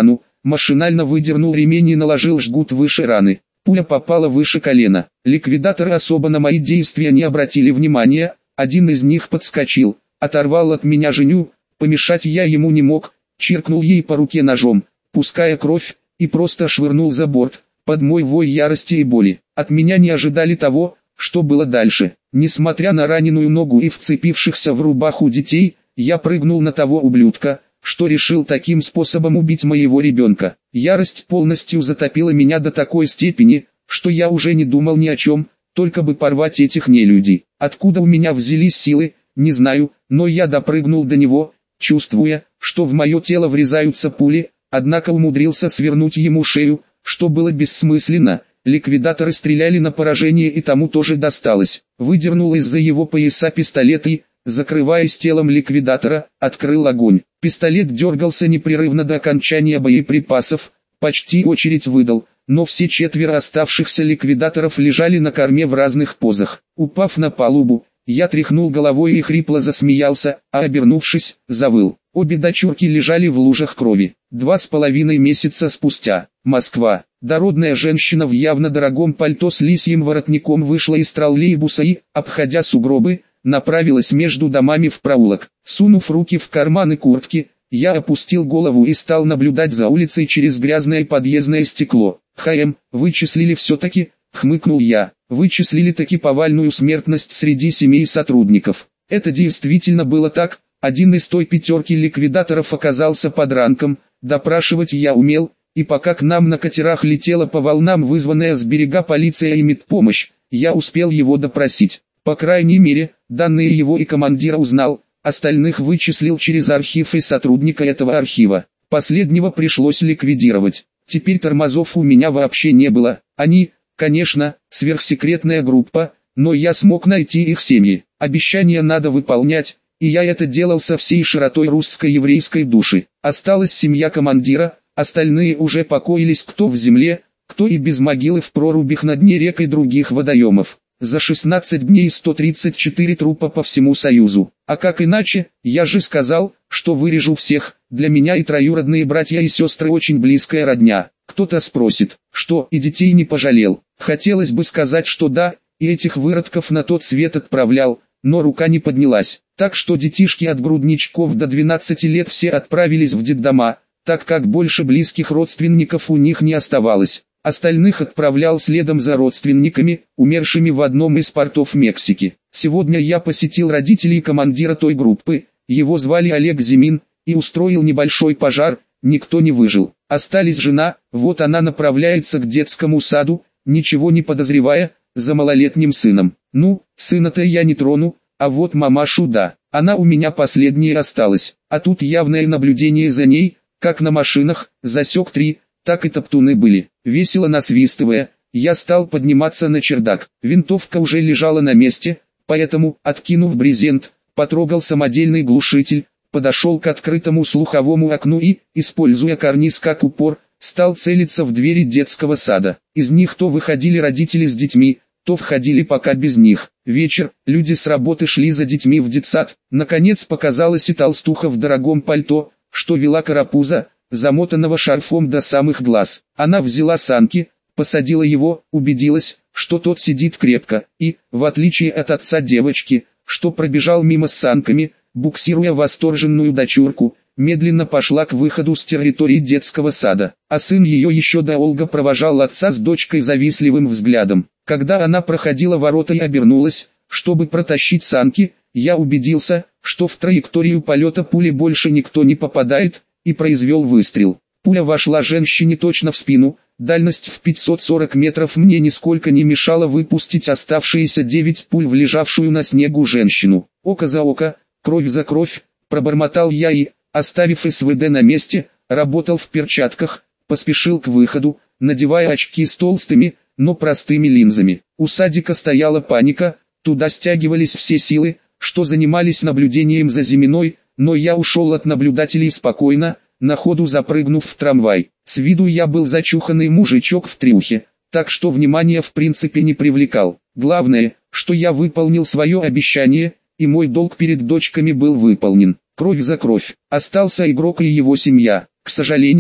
машинально выдернул ремень и наложил жгут выше раны. Пуля попала выше колена. Ликвидаторы особо на мои действия не обратили внимания, один из них подскочил, оторвал от меня Женю, помешать я ему не мог, чиркнул ей по руке ножом, пуская кровь, и просто швырнул за борт, под мой вой ярости и боли. От меня не ожидали того, что было дальше. Несмотря на раненую ногу и вцепившихся в рубаху детей, я прыгнул на того ублюдка, что решил таким способом убить моего ребенка. Ярость полностью затопила меня до такой степени, что я уже не думал ни о чем, только бы порвать этих нелюдей. Откуда у меня взялись силы, не знаю, но я допрыгнул до него, чувствуя, что в мое тело врезаются пули, однако умудрился свернуть ему шею, что было бессмысленно. Ликвидаторы стреляли на поражение, и тому тоже досталось. Выдернул из-за его пояса пистолет и, закрываясь телом ликвидатора, открыл огонь. Пистолет дергался непрерывно до окончания боеприпасов, почти очередь выдал, но все четверо оставшихся ликвидаторов лежали на корме в разных позах. Упав на палубу, я тряхнул головой и хрипло засмеялся, а обернувшись, завыл. Обе дочурки лежали в лужах крови. Два с половиной месяца спустя. Москва. Дородная женщина в явно дорогом пальто с лисьим воротником вышла из троллейбуса и, обходя сугробы, направилась между домами в проулок. Сунув руки в карманы куртки, я опустил голову и стал наблюдать за улицей через грязное подъездное стекло. «ХМ, вычислили все-таки», — хмыкнул я. «Вычислили таки повальную смертность среди семей сотрудников». Это действительно было так. Один из той пятерки ликвидаторов оказался подранком, допрашивать я умел, и пока к нам на катерах летела по волнам вызванная с берега полиция и медпомощь, я успел его допросить. По крайней мере, данные его и командира узнал, остальных вычислил через архив и сотрудника этого архива. Последнего пришлось ликвидировать. Теперь тормозов у меня вообще не было. Они, конечно, сверхсекретная группа, но я смог найти их семьи. Обещания надо выполнять, и я это делал со всей широтой русско-еврейской души. Осталась семья командира, остальные уже покоились кто в земле, кто и без могилы в прорубях на дне рек и других водоемов. За шестнадцать дней сто тридцать четыре трупа по всему Союзу. А как иначе, я же сказал, что вырежу всех, для меня и троюродные братья и сестры очень близкая родня. Кто-то спросит, что и детей не пожалел. Хотелось бы сказать, что да, и этих выродков на тот свет отправлял, но рука не поднялась. Так что детишки от грудничков до двенадцати лет все отправились в детдома, так как больше близких родственников у них не оставалось. Остальных отправлял следом за родственниками, умершими в одном из портов Мексики. Сегодня я посетил родителей командира той группы, его звали Олег Зимин, и устроил небольшой пожар, никто не выжил. Остались жена, вот она направляется к детскому саду, ничего не подозревая, за малолетним сыном. Ну, сына-то я не трону, а вот мамашу да, она у меня последняя осталась, а тут явное наблюдение за ней, как на машинах, засек три, так и топтуны были. Весело насвистывая, я стал подниматься на чердак. Винтовка уже лежала на месте, поэтому, откинув брезент, потрогал самодельный глушитель, подошел к открытому слуховому окну и, используя карниз как упор, стал целиться в двери детского сада. Из них то выходили родители с детьми, то входили пока без них. Вечер, люди с работы шли за детьми в детсад. Наконец показалась и толстуха в дорогом пальто, что вела карапуза, замотанного шарфом до самых глаз. Она взяла санки, посадила его, убедилась, что тот сидит крепко, и, в отличие от отца девочки, что пробежал мимо с санками, буксируя восторженную дочурку, медленно пошла к выходу с территории детского сада. А сын ее еще долго провожал отца с дочкой завистливым взглядом. Когда она проходила ворота и обернулась, чтобы протащить санки, я убедился, что в траекторию полета пули больше никто не попадает, и произвел выстрел. Пуля вошла женщине точно в спину, дальность в пятьсот сорок метров мне нисколько не мешала выпустить оставшиеся девять пуль в лежавшую на снегу женщину. Око за око, кровь за кровь, пробормотал я и, оставив СВД на месте, работал в перчатках, поспешил к выходу, надевая очки с толстыми, но простыми линзами. У садика стояла паника, туда стягивались все силы, что занимались наблюдением за Зиминой, но я ушел от наблюдателей спокойно, на ходу запрыгнув в трамвай. С виду я был зачуханный мужичок в трюхе, так что внимания в принципе не привлекал. Главное, что я выполнил свое обещание, и мой долг перед дочками был выполнен. Кровь за кровь. Остался игрок и его семья. К сожалению,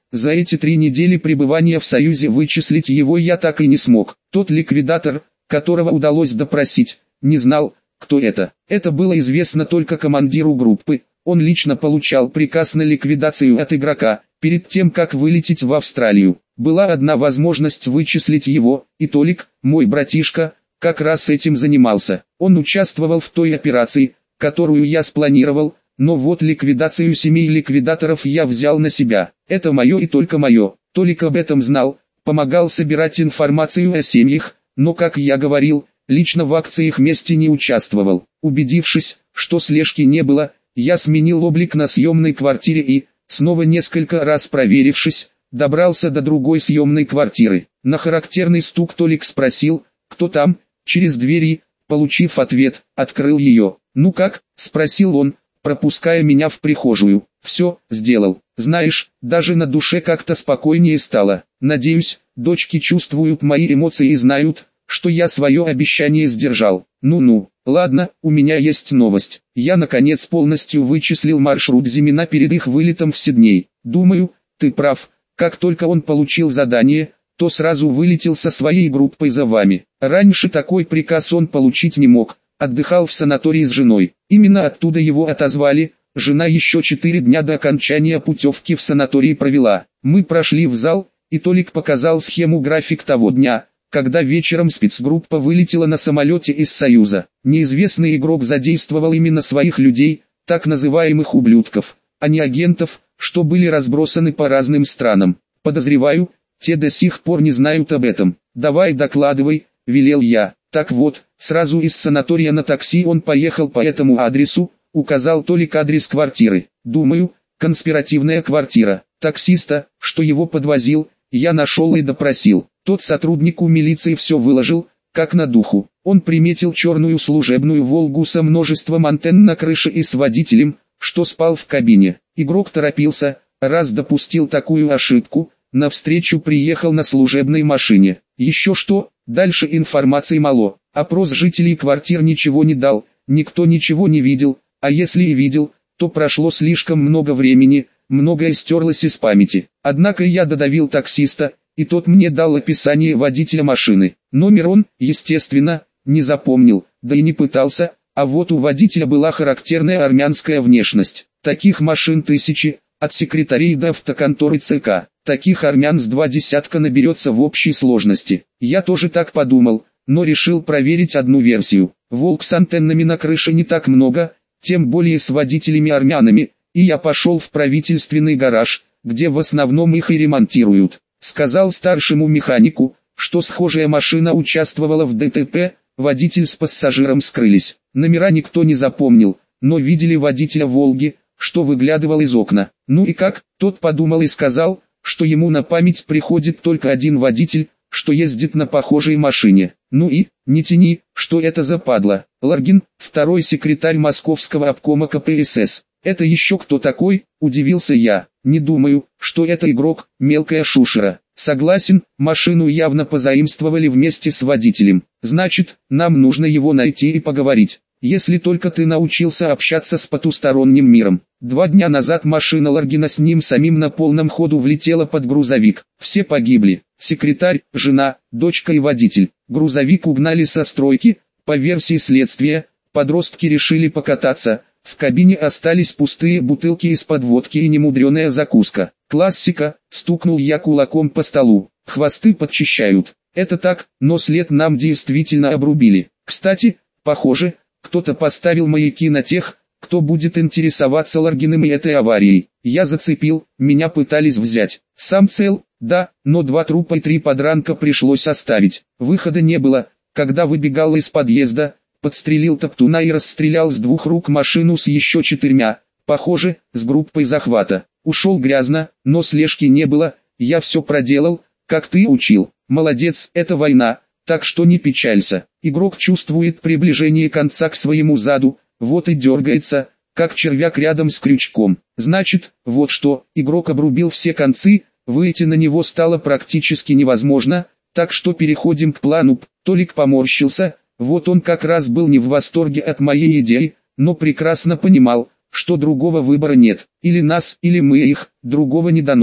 За эти три недели пребывания в Союзе вычислить его я так и не смог. Тот ликвидатор, которого удалось допросить, не знал, кто это. Это было известно только командиру группы. Он лично получал приказ на ликвидацию от игрока, перед тем как вылететь в Австралию. Была одна возможность вычислить его, и Толик, мой братишка, как раз этим занимался. Он участвовал в той операции, которую я спланировал, но вот ликвидацию семей ликвидаторов я взял на себя. Это мое и только мое. Толик об этом знал, помогал собирать информацию о семьях, но, как я говорил, лично в акциях мести не участвовал. Убедившись, что слежки не было, я сменил облик на съемной квартире и, снова несколько раз проверившись, добрался до другой съемной квартиры. На характерный стук Толик спросил, кто там, через двери, получив ответ, открыл ее. «Ну как?» – спросил он, пропуская меня в прихожую. «Все, сделал. Знаешь, даже на душе как-то спокойнее стало. Надеюсь, дочки чувствуют мои эмоции и знают, что я свое обещание сдержал. Ну-ну, ладно, у меня есть новость. Я наконец полностью вычислил маршрут Зимина перед их вылетом в Сидней. Думаю, ты прав. Как только он получил задание, то сразу вылетел со своей группой за вами. Раньше такой приказ он получить не мог. Отдыхал в санатории с женой. Именно оттуда его отозвали. Жена еще четыре дня до окончания путевки в санатории провела. Мы прошли в зал, и Толик показал схему график того дня, когда вечером спецгруппа вылетела на самолете из Союза. Неизвестный игрок задействовал именно своих людей, так называемых ублюдков, а не агентов, что были разбросаны по разным странам. Подозреваю, те до сих пор не знают об этом. «Давай докладывай», — велел я. Так вот, сразу из санатория на такси он поехал по этому адресу, указал Толик адрес квартиры. Думаю, конспиративная квартира. Таксиста, что его подвозил, я нашел и допросил. Тот сотруднику милиции все выложил, как на духу. Он приметил черную служебную «Волгу» со множеством антенн на крыше и с водителем, что спал в кабине. Игрок торопился, раз допустил такую ошибку, навстречу приехал на служебной машине. Еще что, дальше информации мало. Опрос жителей квартир ничего не дал, никто ничего не видел, а если и видел, то прошло слишком много времени, многое стерлось из памяти. Однако я додавил таксиста, и тот мне дал описание водителя машины. Номер он, естественно, не запомнил, да и не пытался, а вот у водителя была характерная армянская внешность. Таких машин тысячи, от секретарей до автоконторы ЦК. Таких армян с два десятка наберется в общей сложности. Я тоже так подумал, но решил проверить одну версию. «Волк» с антеннами на крыше не так много, тем более с водителями-армянами, и я пошел в правительственный гараж, где в основном их и ремонтируют. Сказал старшему механику, что схожая машина участвовала в ДТП, водитель с пассажиром скрылись. Номера никто не запомнил, но видели водителя «Волги», что выглядывал из окна. Ну и как, тот подумал и сказал, что ему на память приходит только один водитель, что ездит на похожей машине. Ну и, не тяни, что это за падла. Ларгин, второй секретарь московского обкома ка пэ эс эс. Это еще кто такой, удивился я. Не думаю, что это игрок, мелкая шушера. Согласен, машину явно позаимствовали вместе с водителем. Значит, нам нужно его найти и поговорить. Если только ты научился общаться с потусторонним миром. Два дня назад машина Ларгина с ним самим на полном ходу влетела под грузовик. Все погибли. Секретарь, жена, дочка и водитель. Грузовик угнали со стройки. По версии следствия, подростки решили покататься. В кабине остались пустые бутылки из-под водки и немудреная закуска. Классика, стукнул я кулаком по столу. Хвосты подчищают. Это так, но след нам действительно обрубили. Кстати, похоже, кто-то поставил маяки на тех, кто будет интересоваться Ларгиным и этой аварией. Я зацепил, меня пытались взять. Сам цел, да, но два трупа и три подранка пришлось оставить. Выхода не было. Когда выбегал из подъезда, подстрелил топтуна и расстрелял с двух рук машину с еще четырьмя, похоже, с группой захвата. Ушел грязно, но слежки не было, я все проделал, как ты учил. Молодец, это война, так что не печалься. Игрок чувствует приближение конца к своему заду, вот и дергается, как червяк рядом с крючком. Значит, вот что, игрок обрубил все концы, выйти на него стало практически невозможно, так что переходим к плану. Толик поморщился, вот он как раз был не в восторге от моей идеи, но прекрасно понимал, что другого выбора нет. Или нас, или мы их, другого не дано.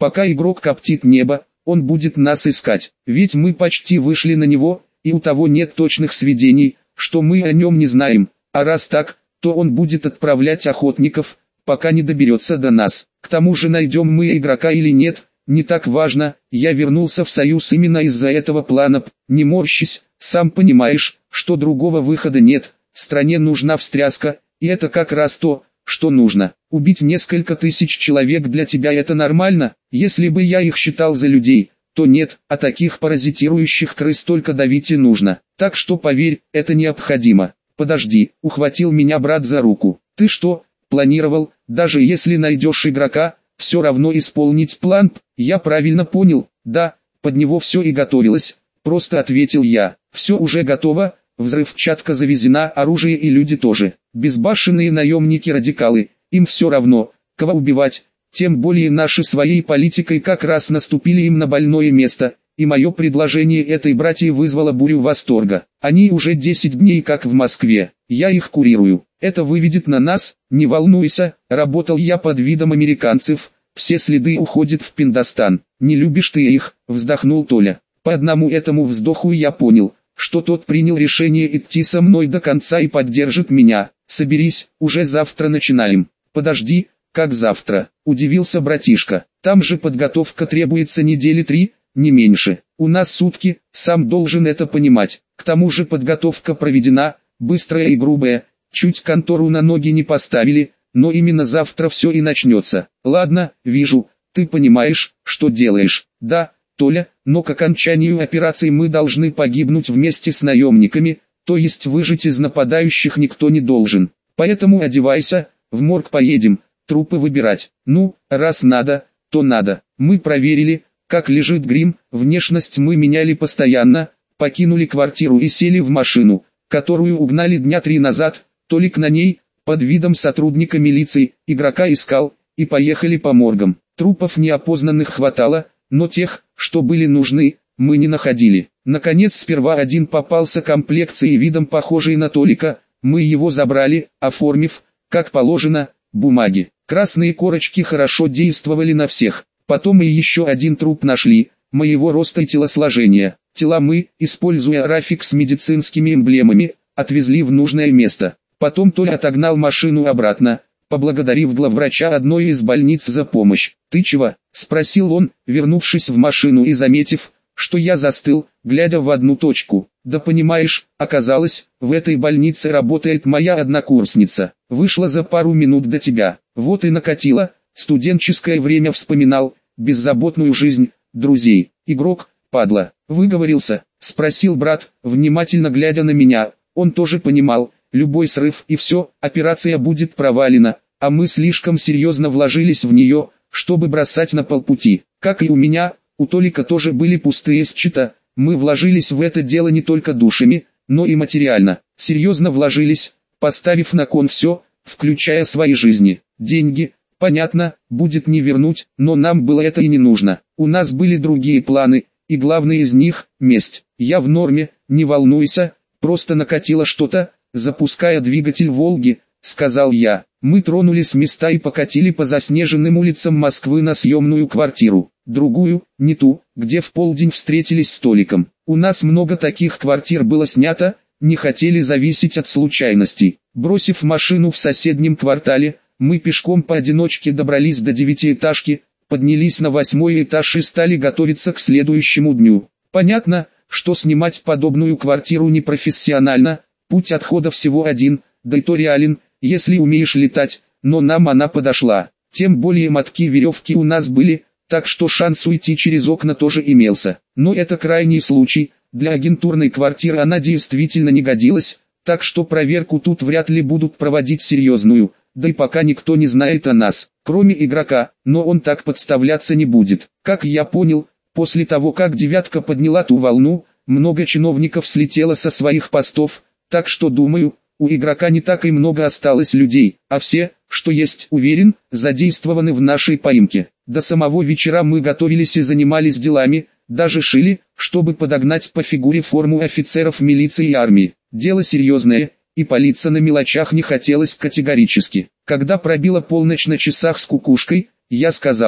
Пока игрок коптит небо, он будет нас искать. Ведь мы почти вышли на него, и у того нет точных сведений, что мы о нем не знаем. А раз так, то он будет отправлять охотников, пока не доберется до нас. К тому же найдем мы игрока или нет, не так важно. Я вернулся в Союз именно из-за этого плана. Не морщись, сам понимаешь, что другого выхода нет. Стране нужна встряска, и это как раз то, что нужно. Убить несколько тысяч человек для тебя это нормально? Если бы я их считал за людей, то нет, а таких паразитирующих крыс только давить и нужно. Так что поверь, это необходимо. Подожди, ухватил меня брат за руку. Ты что, планировал, даже если найдешь игрока, все равно исполнить план? Я правильно понял? Да, под него все и готовилось, просто ответил я. Все уже готово, взрывчатка завезена, оружие и люди тоже. Безбашенные наемники-радикалы, им все равно, кого убивать, тем более наши своей политикой как раз наступили им на больное место, и мое предложение этой братьи вызвало бурю восторга. Они уже десять дней как в Москве, я их курирую. Это выведет на нас, не волнуйся, работал я под видом американцев, все следы уходят в Пиндостан. Не любишь ты их, вздохнул Толя. По одному этому вздоху я понял, что тот принял решение идти со мной до конца и поддержит меня. Соберись, уже завтра начинаем. Подожди, как завтра, удивился братишка. Там же подготовка требуется недели три, не меньше. У нас сутки, сам должен это понимать. К тому же подготовка проведена, быстрая и грубая. Чуть контору на ноги не поставили, но именно завтра все и начнется. Ладно, вижу, ты понимаешь, что делаешь. Да, Толя, но к окончанию операции мы должны погибнуть вместе с наемниками, то есть выжить из нападающих никто не должен. Поэтому одевайся, в морг поедем, трупы выбирать. Ну, раз надо, то надо. Мы проверили, как лежит грим, внешность мы меняли постоянно, покинули квартиру и сели в машину, которую угнали дня три назад. Толик на ней, под видом сотрудника милиции, игрока искал, и поехали по моргам. Трупов неопознанных хватало, но тех, что были нужны, мы не находили. Наконец сперва один попался комплекцией и видом похожий на Толика, мы его забрали, оформив, как положено, бумаги. Красные корочки хорошо действовали на всех. Потом и еще один труп нашли, моего роста и телосложения. Тела мы, используя рафик с медицинскими эмблемами, отвезли в нужное место. Потом Толя отогнал машину обратно, поблагодарив главврача одной из больниц за помощь. «Ты чего?» – спросил он, вернувшись в машину и заметив, что я застыл, глядя в одну точку. «Да понимаешь, оказалось, в этой больнице работает моя однокурсница. Вышла за пару минут до тебя. Вот и накатила, студенческое время вспоминал, беззаботную жизнь, друзей. Игрок, падла, выговорился?» – спросил брат, внимательно глядя на меня. Он тоже понимал, любой срыв и все, операция будет провалена, а мы слишком серьезно вложились в нее, чтобы бросать на полпути. Как и у меня, у Толика тоже были пустые счета, мы вложились в это дело не только душами, но и материально. Серьезно вложились, поставив на кон все, включая свои жизни. Деньги, понятно, будет не вернуть, но нам было это и не нужно. У нас были другие планы, и главный из них – месть. Я в норме, не волнуйся, просто накатило что-то. «Запуская двигатель «Волги», — сказал я. Мы тронулись с места и покатили по заснеженным улицам Москвы на съемную квартиру. Другую, не ту, где в полдень встретились с Толиком. У нас много таких квартир было снято, не хотели зависеть от случайностей. Бросив машину в соседнем квартале, мы пешком поодиночке добрались до девятиэтажки, поднялись на восьмой этаж и стали готовиться к следующему дню. Понятно, что снимать подобную квартиру непрофессионально. Путь отхода всего один, да и то реален, если умеешь летать, но нам она подошла. Тем более мотки веревки у нас были, так что шанс уйти через окна тоже имелся. Но это крайний случай, для агентурной квартиры она действительно не годилась, так что проверку тут вряд ли будут проводить серьезную, да и пока никто не знает о нас, кроме игрока, но он так подставляться не будет. Как я понял, после того как девятка подняла ту волну, много чиновников слетело со своих постов. Так что думаю, у игрока не так и много осталось людей, а все, что есть, уверен, задействованы в нашей поимке. До самого вечера мы готовились и занимались делами, даже шили, чтобы подогнать по фигуре форму офицеров милиции и армии. Дело серьезное, и палиться на мелочах не хотелось категорически. Когда пробила полночь на часах с кукушкой, я сказал: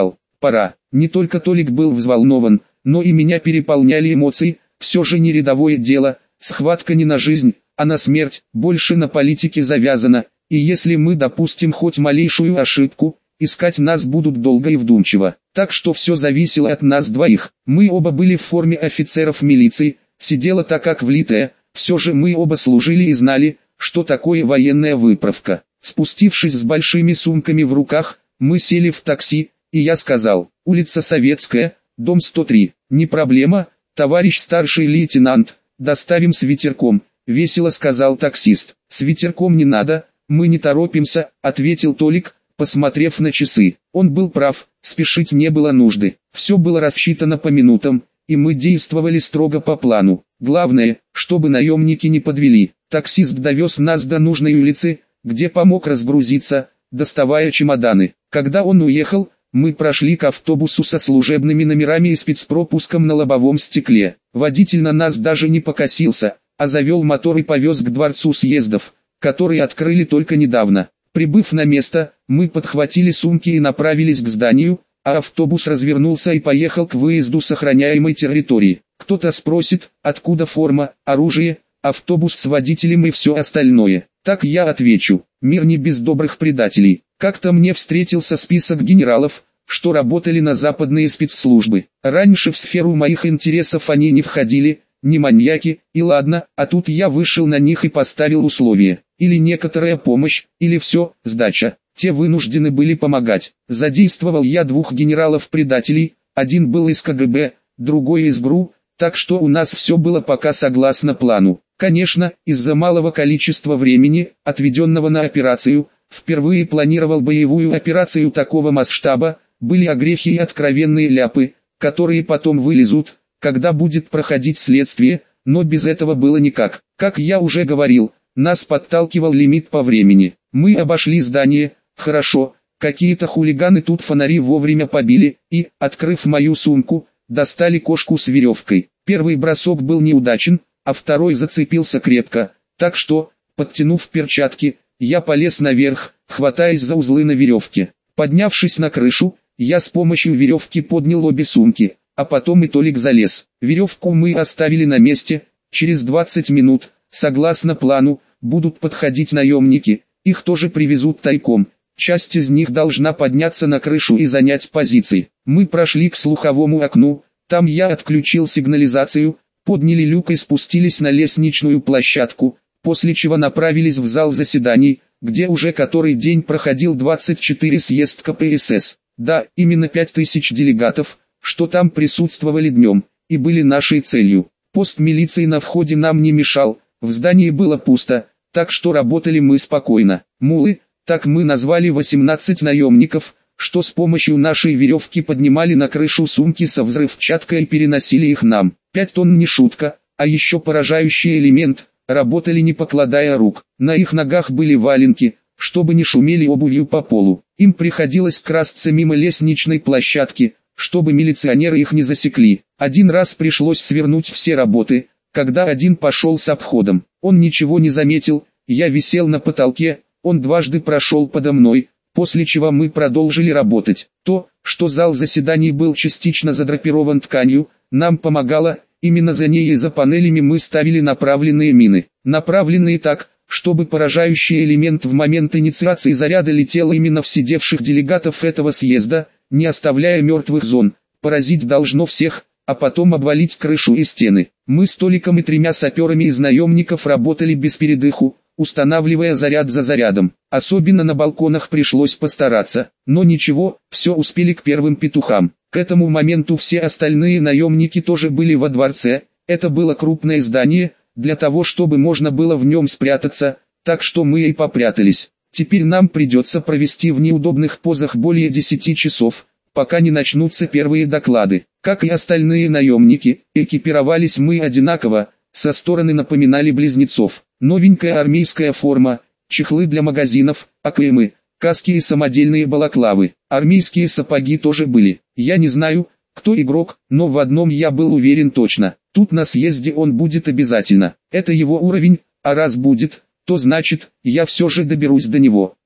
пора. Не только Толик был взволнован, но и меня переполняли эмоции, все же не рядовое дело, схватка не на жизнь, а на смерть, больше на политике завязано, и если мы допустим хоть малейшую ошибку, искать нас будут долго и вдумчиво. Так что все зависело от нас двоих. Мы оба были в форме офицеров милиции, сидела так как влитая, все же мы оба служили и знали, что такое военная выправка. Спустившись с большими сумками в руках, мы сели в такси, и я сказал: улица Советская, дом сто три. Не проблема, товарищ старший лейтенант, доставим с ветерком, весело сказал таксист. С ветерком не надо, мы не торопимся, ответил Толик, посмотрев на часы. Он был прав, спешить не было нужды. Все было рассчитано по минутам, и мы действовали строго по плану. Главное, чтобы наемники не подвели. Таксист довез нас до нужной улицы, где помог разгрузиться, доставая чемоданы. Когда он уехал, мы прошли к автобусу со служебными номерами и спецпропуском на лобовом стекле. Водитель на нас даже не покосился, а завел мотор и повез к дворцу съездов, который открыли только недавно. Прибыв на место, мы подхватили сумки и направились к зданию, а автобус развернулся и поехал к выезду с охраняемой территории. Кто-то спросит, откуда форма, оружие, автобус с водителем и все остальное. Так я отвечу: мир не без добрых предателей. Как-то мне встретился список генералов, что работали на западные спецслужбы. Раньше в сферу моих интересов они не входили, не маньяки, и ладно, а тут я вышел на них и поставил условия: или некоторая помощь, или все, сдача. Те вынуждены были помогать. Задействовал я двух генералов-предателей, один был из ка гэ бэ, другой из ГРУ, так что у нас все было пока согласно плану. Конечно, из-за малого количества времени, отведенного на операцию, впервые планировал боевую операцию такого масштаба, были огрехи и откровенные ляпы, которые потом вылезут, когда будет проходить следствие, но без этого было никак. Как я уже говорил, нас подталкивал лимит по времени. Мы обошли здание, хорошо, какие-то хулиганы тут фонари вовремя побили, и, открыв мою сумку, достали кошку с веревкой. Первый бросок был неудачен, а второй зацепился крепко, так что, подтянув перчатки, я полез наверх, хватаясь за узлы на веревке. Поднявшись на крышу, я с помощью веревки поднял обе сумки, а потом и Толик залез. Веревку мы оставили на месте. Через двадцать минут, согласно плану, будут подходить наемники, их тоже привезут тайком. Часть из них должна подняться на крышу и занять позиции. Мы прошли к слуховому окну, там я отключил сигнализацию, подняли люк и спустились на лестничную площадку, после чего направились в зал заседаний, где уже который день проходил двадцать четвёртый съезд ка пэ эс эс. Да, именно пять тысяч делегатов, что там присутствовали днем, и были нашей целью. Пост милиции на входе нам не мешал, в здании было пусто, так что работали мы спокойно. Мулы, так мы назвали восемнадцать наемников, что с помощью нашей веревки поднимали на крышу сумки со взрывчаткой и переносили их нам. Пять тонн не шутка, а еще поражающий элемент, работали не покладая рук. На их ногах были валенки, чтобы не шумели обувью по полу. Им приходилось красться мимо лестничной площадки, чтобы милиционеры их не засекли. Один раз пришлось свернуть все работы, когда один пошел с обходом. Он ничего не заметил, я висел на потолке, он дважды прошел подо мной, после чего мы продолжили работать. То, что зал заседаний был частично задрапирован тканью, нам помогало, именно за ней и за панелями мы ставили направленные мины. Направленные так, чтобы поражающий элемент в момент инициации заряда летел именно в сидевших делегатов этого съезда, не оставляя мертвых зон. Поразить должно всех, а потом обвалить крышу и стены. Мы с Толиком и тремя саперами из наемников работали без передыху, устанавливая заряд за зарядом. Особенно на балконах пришлось постараться, но ничего, все успели к первым петухам. К этому моменту все остальные наемники тоже были во дворце. Это было крупное здание, для того чтобы можно было в нем спрятаться, так что мы и попрятались. Теперь нам придется провести в неудобных позах более десяти часов, пока не начнутся первые доклады. Как и остальные наемники, экипировались мы одинаково, со стороны напоминали близнецов. Новенькая армейская форма, чехлы для магазинов, а ка эмы, каски и самодельные балаклавы. Армейские сапоги тоже были. Я не знаю, кто игрок, но в одном я был уверен точно. Тут на съезде он будет обязательно. Это его уровень, а раз будет, то значит, я все же доберусь до него.